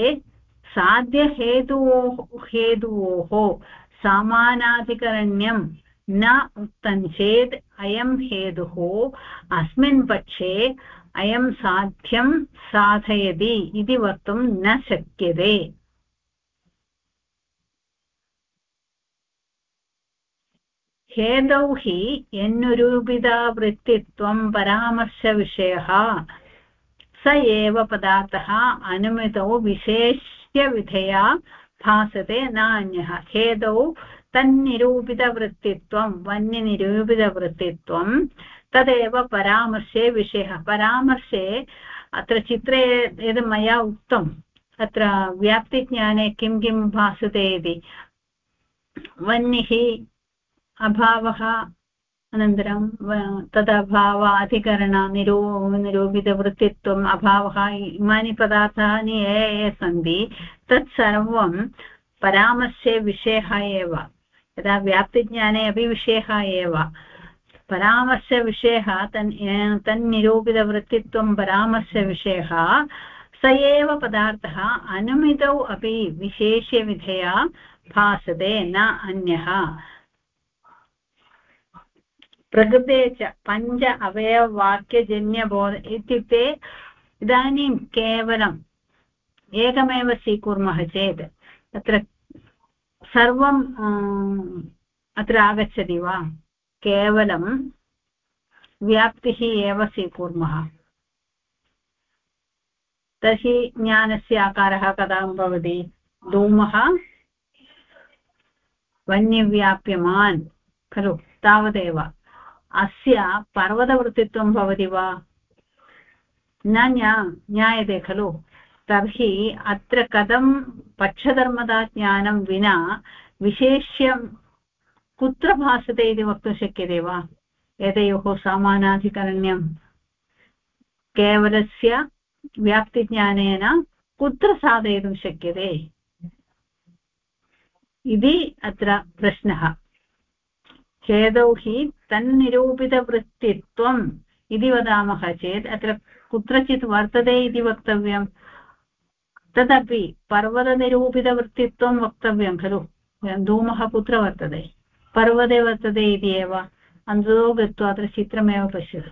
साध्यहेतोः समानाधिकरण्यं न उक्तं चेत् अयं हेतुः अस्मिन् पक्षे अयं साध्यं साधयति इति वक्तुं न शक्यते हेतौ हि यन्निरूपितवृत्तित्वं परामर्शविषयः स एव पदार्थः अनुमितौ विशेष्यविधया भासते न अन्यः हेतौ तन्निरूपितवृत्तित्वं वह्निनिरूपितवृत्तित्वं तदेव परामर्शे विषयः परामर्शे अत्र चित्रे यद् मया उक्तं अत्र व्याप्तिज्ञाने किं किं भासते इति वह्निः अभावः अनन्तरं तदभावाधिकरण निरूपितवृत्तित्वम् अभावः इमानि पदार्थानि ये ये सन्ति तत्सर्वं परामर्शे विषयः एव यदा व्याप्तिज्ञाने अपि विषयः एव परामर्शविषयः तन्निरूपितवृत्तित्वं परामर्शविषयः स एव पदार्थः अनुमितौ अपि विशेष्यविधया भासते न अन्यः प्रकृते च पञ्च अवयववाक्यजन्यबोध इत्युक्ते इदानीं केवलम् एकमेव स्वीकुर्मः चेत् तत्र सर्वं अत्र आगच्छति वा केवलं व्याप्तिः एव स्वीकुर्मः तर्हि ज्ञानस्य आकारः कथं भवति धूमः वह्निव्याप्यमान् खलु तावदेव अस्य पर्वतवृत्तित्वं भवति वा न ज्ञायते खलु तर्हि अत्र कथं पक्षधर्मता ज्ञानं विना विशेष्यं कुत्र भासते इति वक्तुं शक्यते वा एतयोः समानाधिकरण्यं केवलस्य व्याप्तिज्ञानेन कुत्र साधयितुं शक्यते इति अत्र प्रश्नः हेतौ हि तन्निरूपितवृत्तित्वम् इति वदामः चेत् अत्र कुत्रचित् वर्तते इति वक्तव्यं तदपि पर्वतनिरूपितवृत्तित्वं वक्तव्यं खलु धूमः कुत्र वर्तते पर्वते वर्तते इति एव अन्ततो गत्वा अत्र चित्रमेव पश्यतु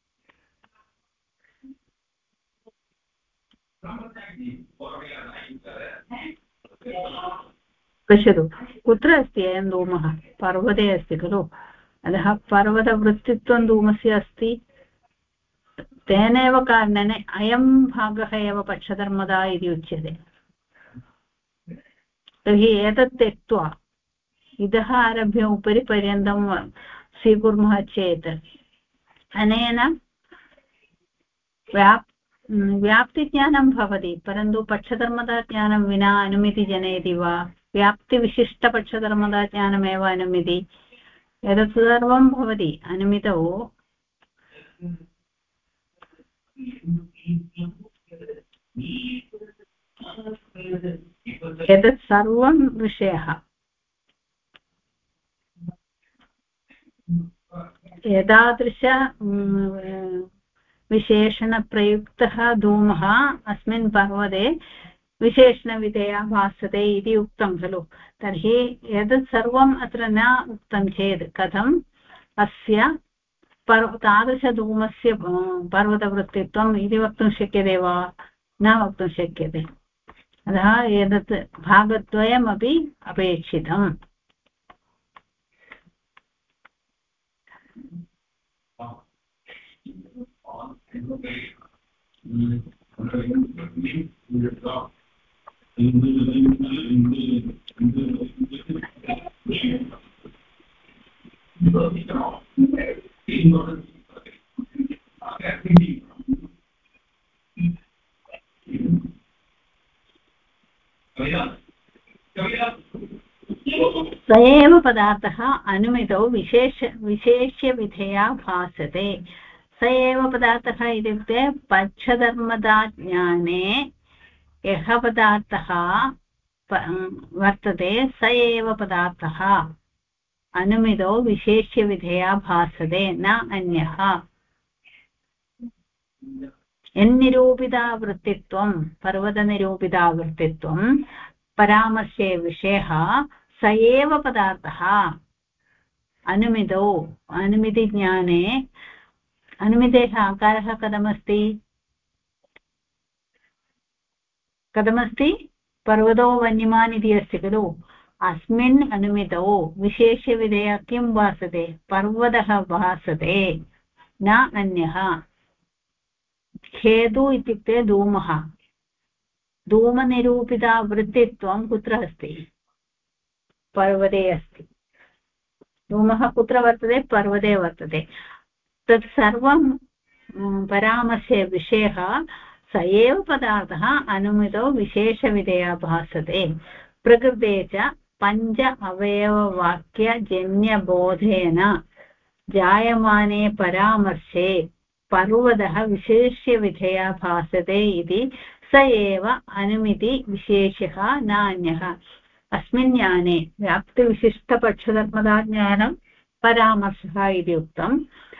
पश्यतु कुत्र अस्ति अयं धूमः पर्वते अस्ति खलु अतः पर्वतवृत्तित्वं धूमस्य अस्ति तेनैव कारणेन अयं भागः एव पक्षधर्मदा इति उच्यते तर्हि एतत् त्यक्त्वा इतः आरभ्य उपरि पर्यन्तं स्वीकुर्मः चेत् अनेन व्याप्तिज्ञानं भवति परन्तु पक्षधर्मदा ज्ञानं विना अनुमिति जनयति वा व्याप्तिविशिष्टपक्षधर्मदा ज्ञानमेव अनुमिति एतत् सर्वं भवति अनुमितौ एतत् सर्वं विषयः एतादृश विशेषणप्रयुक्तः धूमः अस्मिन् पर्वते विशेषणविधया भासते इति उक्तं खलु तर्हि एतत् सर्वम् अत्र न उक्तं चेत् कथम् अस्य तादृशधूमस्य पर्वतवृत्तित्वम् इति वक्तुं शक्यते वा न वक्तुं शक्यते अतः एतत् भागद्वयमपि अपेक्षितम् स एव पदार्थः अनुमितौ विशेष्यविधया भासते स एव पदार्थः इत्युक्ते पक्षधर्मदा ज्ञाने यः पदार्थः वर्तते स एव पदार्थः अनुमितौ विशेष्यविधया भासते न अन्यः यन्निरूपितावृत्तित्वं पर्वतनिरूपितावृत्तित्वं परामर्शे विषयः स एव पदार्थः अनुमितौ अनुमितिज्ञाने अनुमितेः आकारः कथमस्ति पर्वतो वन्यमान् इति अस्ति खलु अस्मिन् अनुमितौ विशेष्यविधया किं भासते पर्वतः भासते न अन्यः हेतु इत्युक्ते धूमः धूमनिरूपितावृत्तित्वं कुत्र अस्ति पर्वते अस्ति धूमः कुत्र वर्तते पर्वते वर्तते तत् सर्वं परामर्शे विषयः स एव पदार्थः अनुमितौ विशेषविधया भासते प्रकृते च पञ्च अवयववाक्यजन्यबोधेन जायमाने परामर्शे पर्वतः विशेष्यविधया भासते इति स एव अनुमिति विशेषः नान्यः अस्मिन् ज्ञाने व्याप्तिविशिष्टपक्षधर्मताज्ञानं परामर्शः इति उक्तम्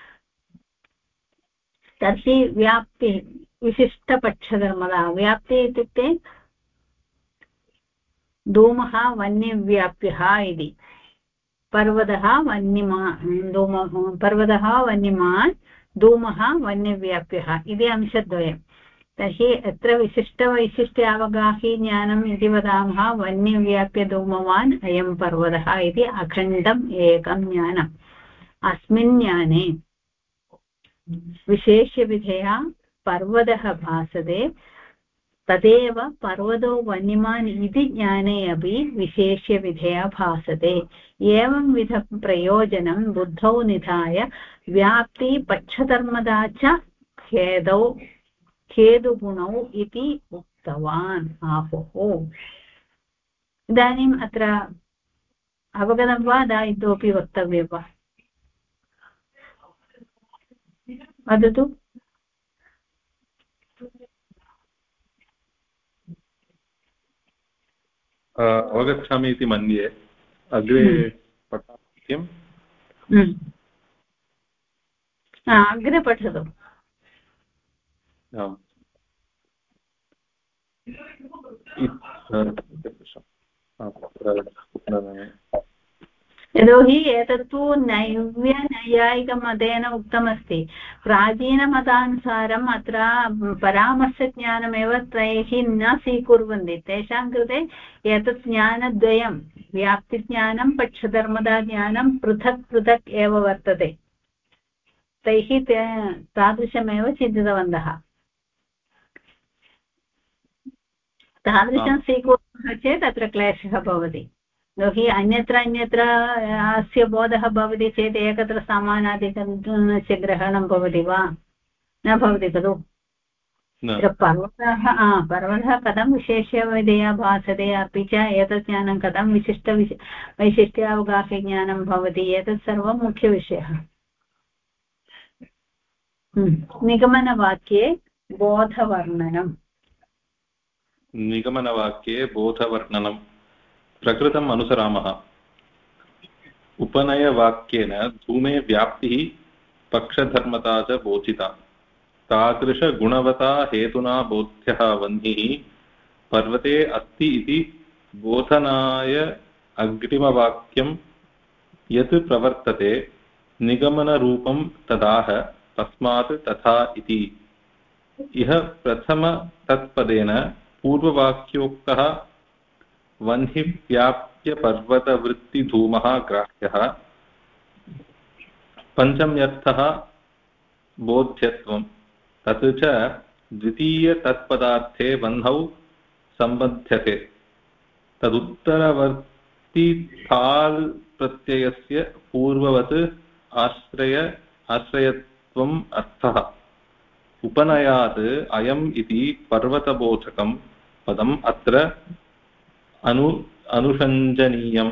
तर्हि व्याप्ति विशिष्टपक्षधर्मता व्याप्ति इत्युक्ते धूमः वह्निव्याप्यः इति पर्वतः वह्निमान् धूमः वह्निव्याप्यः इति अंशद्वयं तर्हि अत्र विशिष्टवैशिष्ट्यावगाही ज्ञानम् इति वदामः वह्निव्याप्यधूमवान् अयं पर्वतः इति अखण्डम् एकं ज्ञानम् अस्मिन् ज्ञाने विशेष्यविधया पर्वतः भासते तदेव पर्वतो वह्निमान् इति ज्ञाने अपि विशेष्यविधया भासते एवं विधं प्रयोजनं बुद्धौ निधाय व्याप्ति पक्षधर्मदा च खेदुगुणौ इति उक्तवान् आहुः इदानीम् अत्र अवगतं वा दा इतोपि वक्तव्यं वा वदतु अवगच्छामि इति मन्ये अग्रे पठामि किम् अग्रे पठतु यतोहि एतत्तु नैव्यनैयायिकमतेन उक्तमस्ति प्राचीनमतानुसारम् अत्र परामर्शज्ञानमेव तैः न स्वीकुर्वन्ति तेषां कृते एतत् ज्ञानद्वयं व्याप्तिज्ञानं पक्षधर्मताज्ञानं पृथक् पृथक् एव वर्तते तैः तादृशमेव चिन्तितवन्तः तादृशं स्वीकुर्मः चेत् अत्र क्लेशः भवति यतोहि अन्यत्र अस्य बोधः भवति चेत् एकत्र समानादिकस्य ग्रहणं भवति वा न भवति खलु पर्वतः कथं विशेष्यविधया भासते अपि च एतत् ज्ञानं कथं वैशिष्ट्यावगाह्यज्ञानं भवति एतत् सर्वं मुख्यविषयः निगमनवाक्ये बोधवर्णनम् निगमनवाक्ये बोधवर्णनं प्रकृतम् अनुसरामः उपनयवाक्येन धूमे व्याप्तिः पक्षधर्मता च बोधिता तादृशगुणवता हेतुना बोध्यः वह्निः पर्वते अस्ति इति बोधनाय अग्रिमवाक्यं यत् प्रवर्तते निगमनरूपं तदाह तस्मात् तथा इति इह प्रथमतत्पदेन पूर्ववाक्योक्तः वह्निव्याप्यपर्वतवृत्तिधूमः ग्राह्यः पञ्चम्यर्थः बोध्यत्वं तत् च द्वितीयतत्पदार्थे वह्नौ सम्बध्यते तदुत्तरवर्तिथाल् प्रत्ययस्य पूर्ववत् आश्रयत्वम् अर्थः उपनयात् अयम् इति पर्वतबोधकं पदम् अत्र अनुषञ्जनीयम्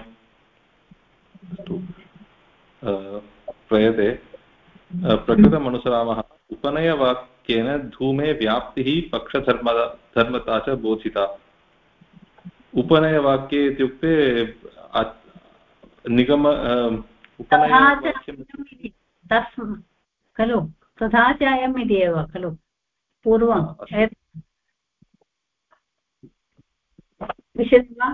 प्रयते प्रकृतमनुसरामः उपनयवाक्येन धूमे व्याप्तिः पक्षधर्मता च बोधिता उपनयवाक्ये इत्युक्ते निगम उपनयवाक्यं खलु तथा च अयम् इति एव खलु पूर्वं विशति वा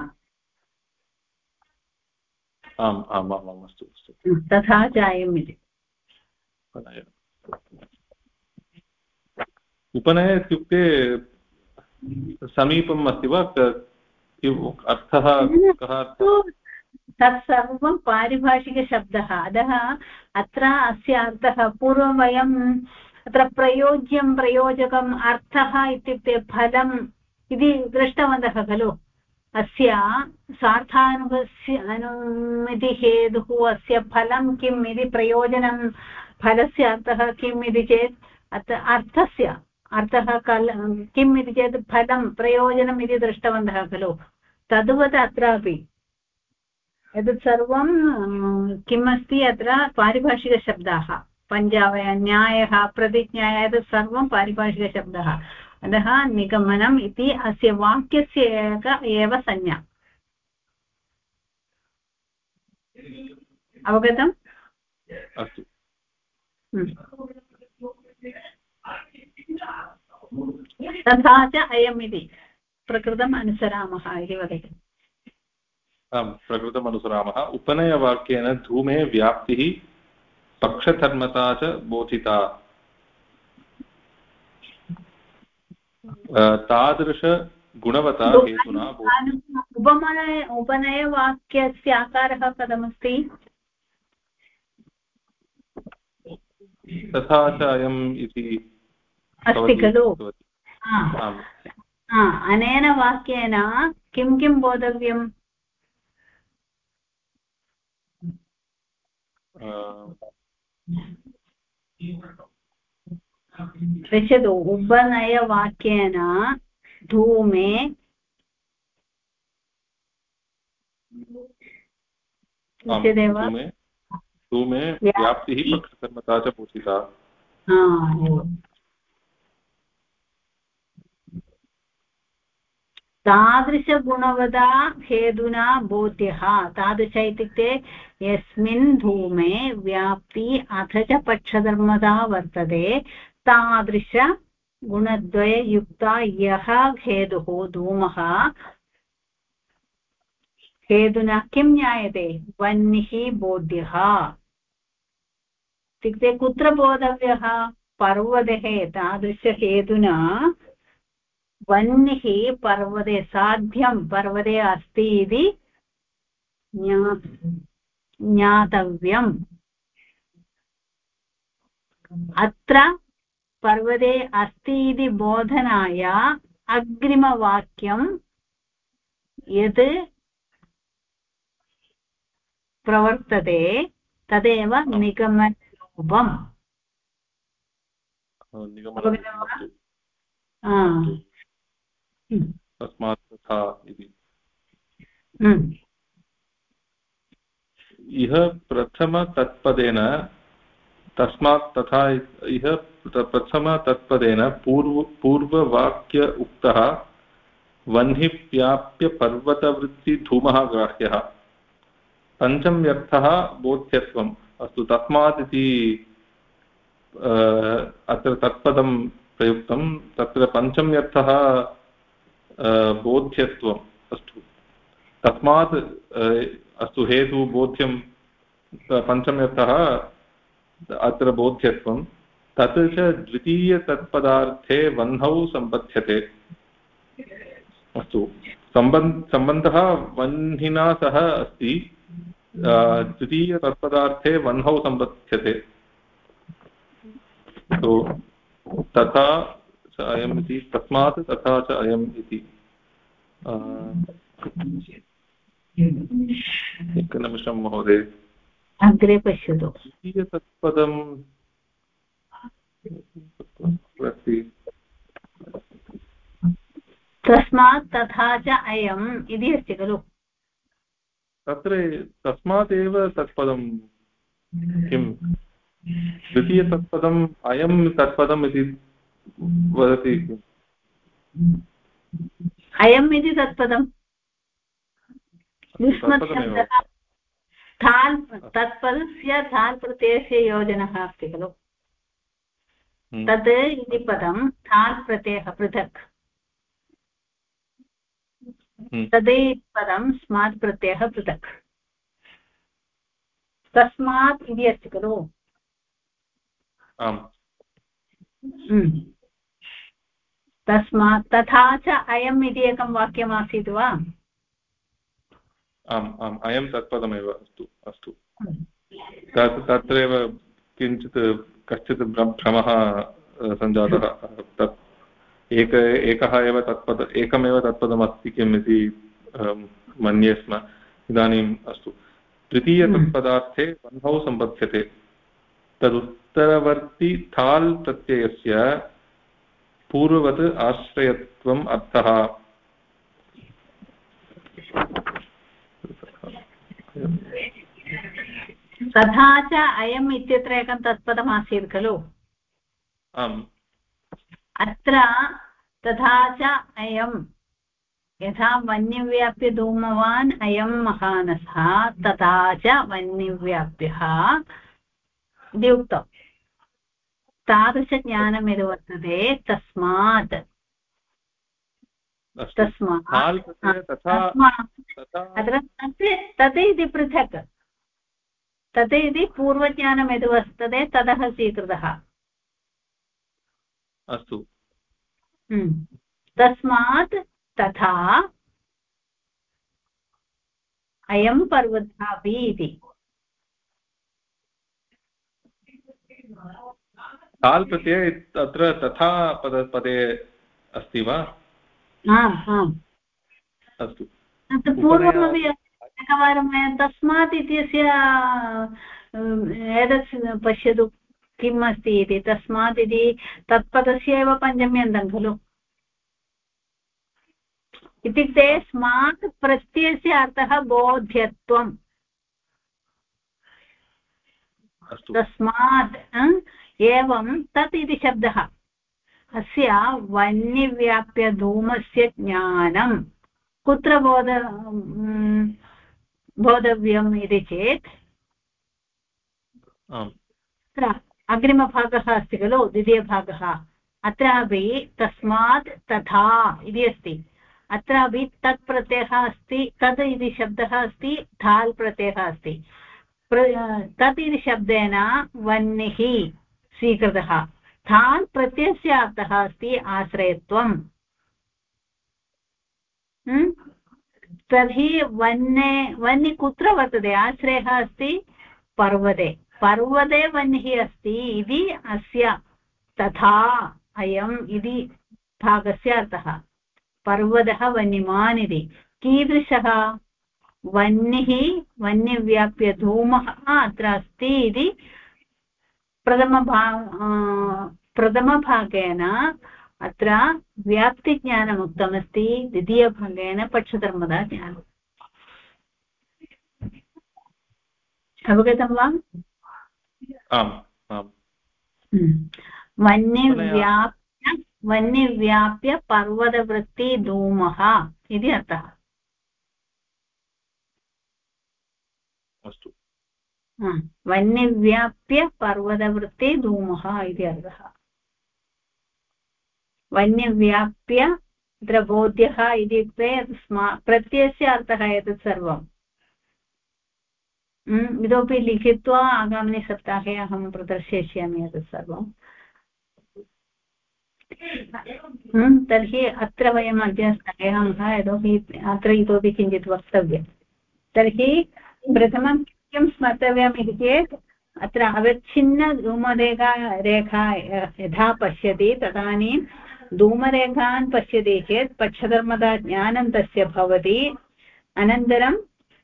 आम् आम् आम् आम् अस्तु अस्तु तथा च अयम् इति उपनय इत्युक्ते समीपम् अस्ति वा अर्थः कः तत्सर्वं पारिभाषिकशब्दः अतः अत्र अस्य अर्थः पूर्वं वयम् अत्र प्रयोजकम् अर्थः इत्युक्ते फलम् इति दृष्टवन्तः खलु अस्य सार्थानुमितिहेतुः अस्य फलं किम् इति प्रयोजनं फलस्य अर्थः किम् इति चेत् अत्र अर्थस्य अर्थः किम् इति चेत् फलं प्रयोजनम् इति दृष्टवन्तः खलु तद्वत् अत्रापि एतत् सर्वं किम् अस्ति अत्र पारिभाषिकशब्दाः पञ्चावय न्यायः प्रतिज्ञाः एतत् सर्वं पारिभाषिकशब्दः अतः निगमनम् इति अस्य वाक्यस्य एव संज्ञा अवगतम् अस्तु तथा च अयम् इति प्रकृतम् अनुसरामः इति वदति आम् प्रकृतम् अनुसरामः उपनयवाक्येन धूमे व्याप्तिः पक्षधर्मता च बोधिता तादृशगुणवता हेतुना उपनयवाक्यस्य आकारः कथमस्ति तथा च अयम् इति अस्ति खलु अनेन वाक्येन किं किं बोधव्यम् पश्यतु उपनयवाक्येन धूमे धूमे व्याप्तिः पक्षधर्मता च बोधिता तादृशगुणवदा हेतुना बोध्यः तादृश इत्युक्ते यस्मिन् धूमे व्याप्ति अथ च पक्षधर्मता वर्तते तादृशगुणद्वययुक्ता यः हेतुः धूमः हेतुना किं ज्ञायते वह्निः बोध्यः इत्युक्ते कुत्र बोधव्यः पर्वते तादृशहेतुना वह्निः पर्वते साध्यं पर्वते अस्ति इति ज्ञातव्यम् अत्र पर्वते अस्ति इति बोधनाय अग्रिमवाक्यं यत् प्रवर्तते तदेव निगमनरूपम् तस्मात् तथा इति इह प्रथमतत्पदेन तस्मात् तथा इह प्रथमतत्पदेन पूर्ववाक्य उक्तः वह्निः व्याप्य पर्वतवृत्तिधूमः ग्राह्यः पञ्चम्यर्थः बोध्यत्वम् अस्तु तस्मात् इति अत्र तत्पदं प्रयुक्तं तत्र पञ्चम्यर्थः बोध्यत्वम् अस्तु तस्मात् अस्तु हेतु बोध्यं पञ्चम्यर्थः अत्र बोध्यत्वं तत् च द्वितीयतत्पदार्थे वह्नौ सम्बध्यते अस्तु सम्बन्धः वह्निना सह अस्ति द्वितीयतत्पदार्थे वह्नौ सम्बध्यते तथा च अयम् इति तस्मात् तथा च अयम् इति एकनिमिषं महोदय अग्रे पश्यतु द्वितीयतत्पदम् तस्मात् तथा च अयम् इति अस्ति खलु तत्र तस्मात् एव तत्पदं किं द्वितीयतत्पदम् अयं तत्पदम् इति वदति अयम् इति तत्पदं तत्पदस्य थाल् प्रत्ययस्य योजनः अस्ति खलु तत् इति पदं थाल् प्रत्ययः पृथक् तदे पदं स्मात् प्रत्ययः पृथक् तस्मात् इति अस्ति खलु तस्मात् तथा च अयम् इति एकं वाक्यमासीत् वा आम् आम् अयं तत्पदमेव अस्तु अस्तु तत्रैव किञ्चित् कश्चित् भ्रमः सञ्जातः तत् एकः एव एकमेव तत्पदमस्ति किम् इति मन्ये स्म इदानीम् अस्तु द्वितीयतत्पदार्थे वह्नौ सम्बध्यते तदुत्तरवर्ति थाल् प्रत्ययस्य पूर्ववत् आश्रयत्वम् अर्थः। तथा च अयम् इत्यत्र एकं तत्पदमासीत् खलु। आम् अत्र तथा च अयं यथा वह्निव्याप्य धूमवान् अयं महानसः तथा च वह्निव्याप्यः इति उक्तम्। तादृशज्ञानं यद् वर्तते तस्मात् अत्र तत् इति पृथक्, तत् इति पूर्वज्ञानं यद् वर्तते ततः स्वीकृतः। अस्तु। तस्मात् तथा अयं पर्वतः अपि इति। ताल् प्रत्यये अत्र तथा पदे अस्ति वा? आम् आम् अस्तु। पूर्वमपि एकवारं वयं तस्मात् इत्यस्य एतत् पश्यतु किम् अस्ति इति। तस्मात् इति तत्पदस्य एव पञ्चम्यन्तं खलु। इत्युक्ते स्मात् प्रत्ययस्य अर्थः बोध्यत्वम्। तस्मात् एवं तत् इति शब्दः अस्य वह्निव्याप्य धूमस्य ज्ञानं कुत्र बोधव्यम् इति चेत् अत्र अग्रिमभागः अस्ति खलु, द्वितीयभागः, अत्रापि तस्मात् तथा इति अस्ति। अत्रापि तत् प्रत्ययः अस्ति, तद् इति शब्दः अस्ति, धाल् प्रत्ययः अस्ति। तत् इति शब्देन वह्निः स्वीकृतः। धाल् प्रत्ययस्य अर्थः अस्ति आश्रयत्वम्। तर्हि वह्नि कुत्र वर्तते? आश्रयः अस्ति पर्वते। पर्वते वह्निः अस्ति इति अस्य तथा अयम् इति भागस्य अर्थः। पर्वतः वह्निमान् इति। कीदृशः वह्निः? वह्निव्याप्य धूमः अत्र अस्ति इति प्रथमभागेन अत्र व्याप्तिज्ञानम् उक्तमस्ति, द्वितीयभागेन पक्षधर्मदा ज्ञानम्। अवगतं वा? आम् आम्। वह्निव्याप्य पर्वतवृत्ति धूमः इति अर्थः। अस्तु। वह्निव्याप्य पर्वतवृत्ति धूमः इति अर्थः। वह्निव्याप्य अत्र बोध्यः इत्युक्ते प्रत्ययस्य अर्थः एतत् सर्वम्। इतोपि लिखित्वा आगामिनि सप्ताहे अहं प्रदर्शयिष्यामि एतत् सर्वम्। तर्हि अत्र वयम् अद्य स्थगयामः, यतोहि अत्र इतोपि किञ्चित् वक्तव्यम्। तर्हि प्रथमं किं स्मर्तव्यम् इति चेत् अत्र अवच्छिन्न धूमरेखा यथा पश्यति तदानीं धूमरेखान् पश्यति चेत् पक्षधर्मदा ज्ञानं तस्य भवति। अनन्तरं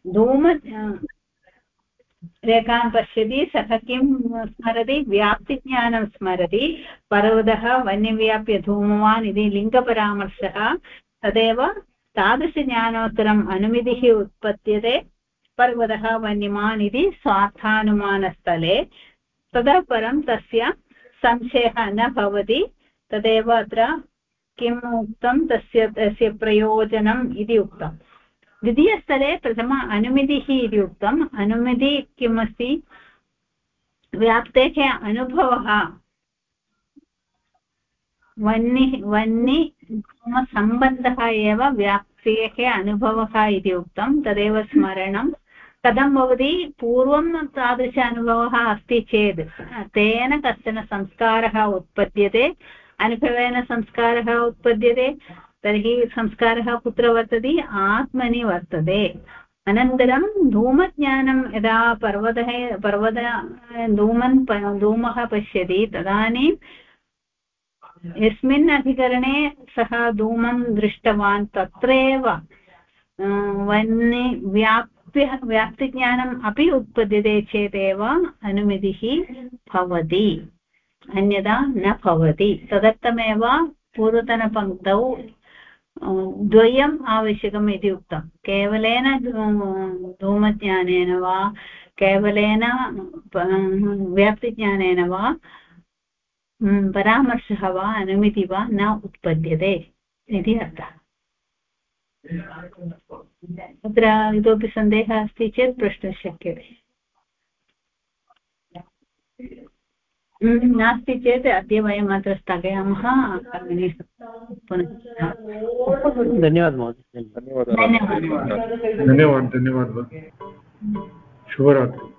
धूमरेखान् पश्यति, सः किं स्मरति? व्याप्तिज्ञानं स्मरति। पर्वतः वह्निव्याप्य धूमवान् इति लिङ्गपरामर्शः। तदेव तादृशज्ञानोत्तरम् अनुमितिः उत्पद्यते। पर्वतः वह्निमान् इति स्वार्थानुमानस्थले। ततः परं तस्य संशयः न भवति। तदेव अत्र किम् उक्तं? तस्य प्रयोजनम् इति उक्तम्। द्वितीयस्थले प्रथम अनुमितिः इति उक्तम्। अनुमिति किम् अस्ति? व्याप्तेः अनुभवः। वह्निधूमसम्बन्धः एव व्याप्तेः अनुभवः इति उक्तं। तदेव स्मरणं कथं भवति? पूर्वं तादृश अनुभवः अस्ति चेत् तेन कश्चन संस्कारः उत्पद्यते, अनुभवेन संस्कारः उत्पद्यते। तर्हि संस्कारः कुत्र वर्तते? आत्मनि वर्तते। अनन्तरं धूमज्ञानं यदा धूमः पश्यति तदानीं यस्मिन् अधिकरणे सः धूमं दृष्टवान् तत्रैव व्याप्तिज्ञानम् अपि उत्पद्यते चेदेव अनुमितिः भवति, अन्यथा न भवति। तदर्थमेव पूर्वतनपङ्क्तौ द्वयम् आवश्यकम् इति उक्तं केवलेन धूमज्ञानेन वा केवलेन व्याप्तिज्ञानेन वा परामर्शः वा अनुमिति वा न उत्पद्यते इति अर्थः अत्र इतोपि सन्देहः अस्ति चेत् प्रष्टुं शक्यते नास्ति चेत् अद्य वयम् अत्र स्थगयामः पुनः धन्यवादः महोदय धन्यवादः धन्यवादः शुभरात्रिः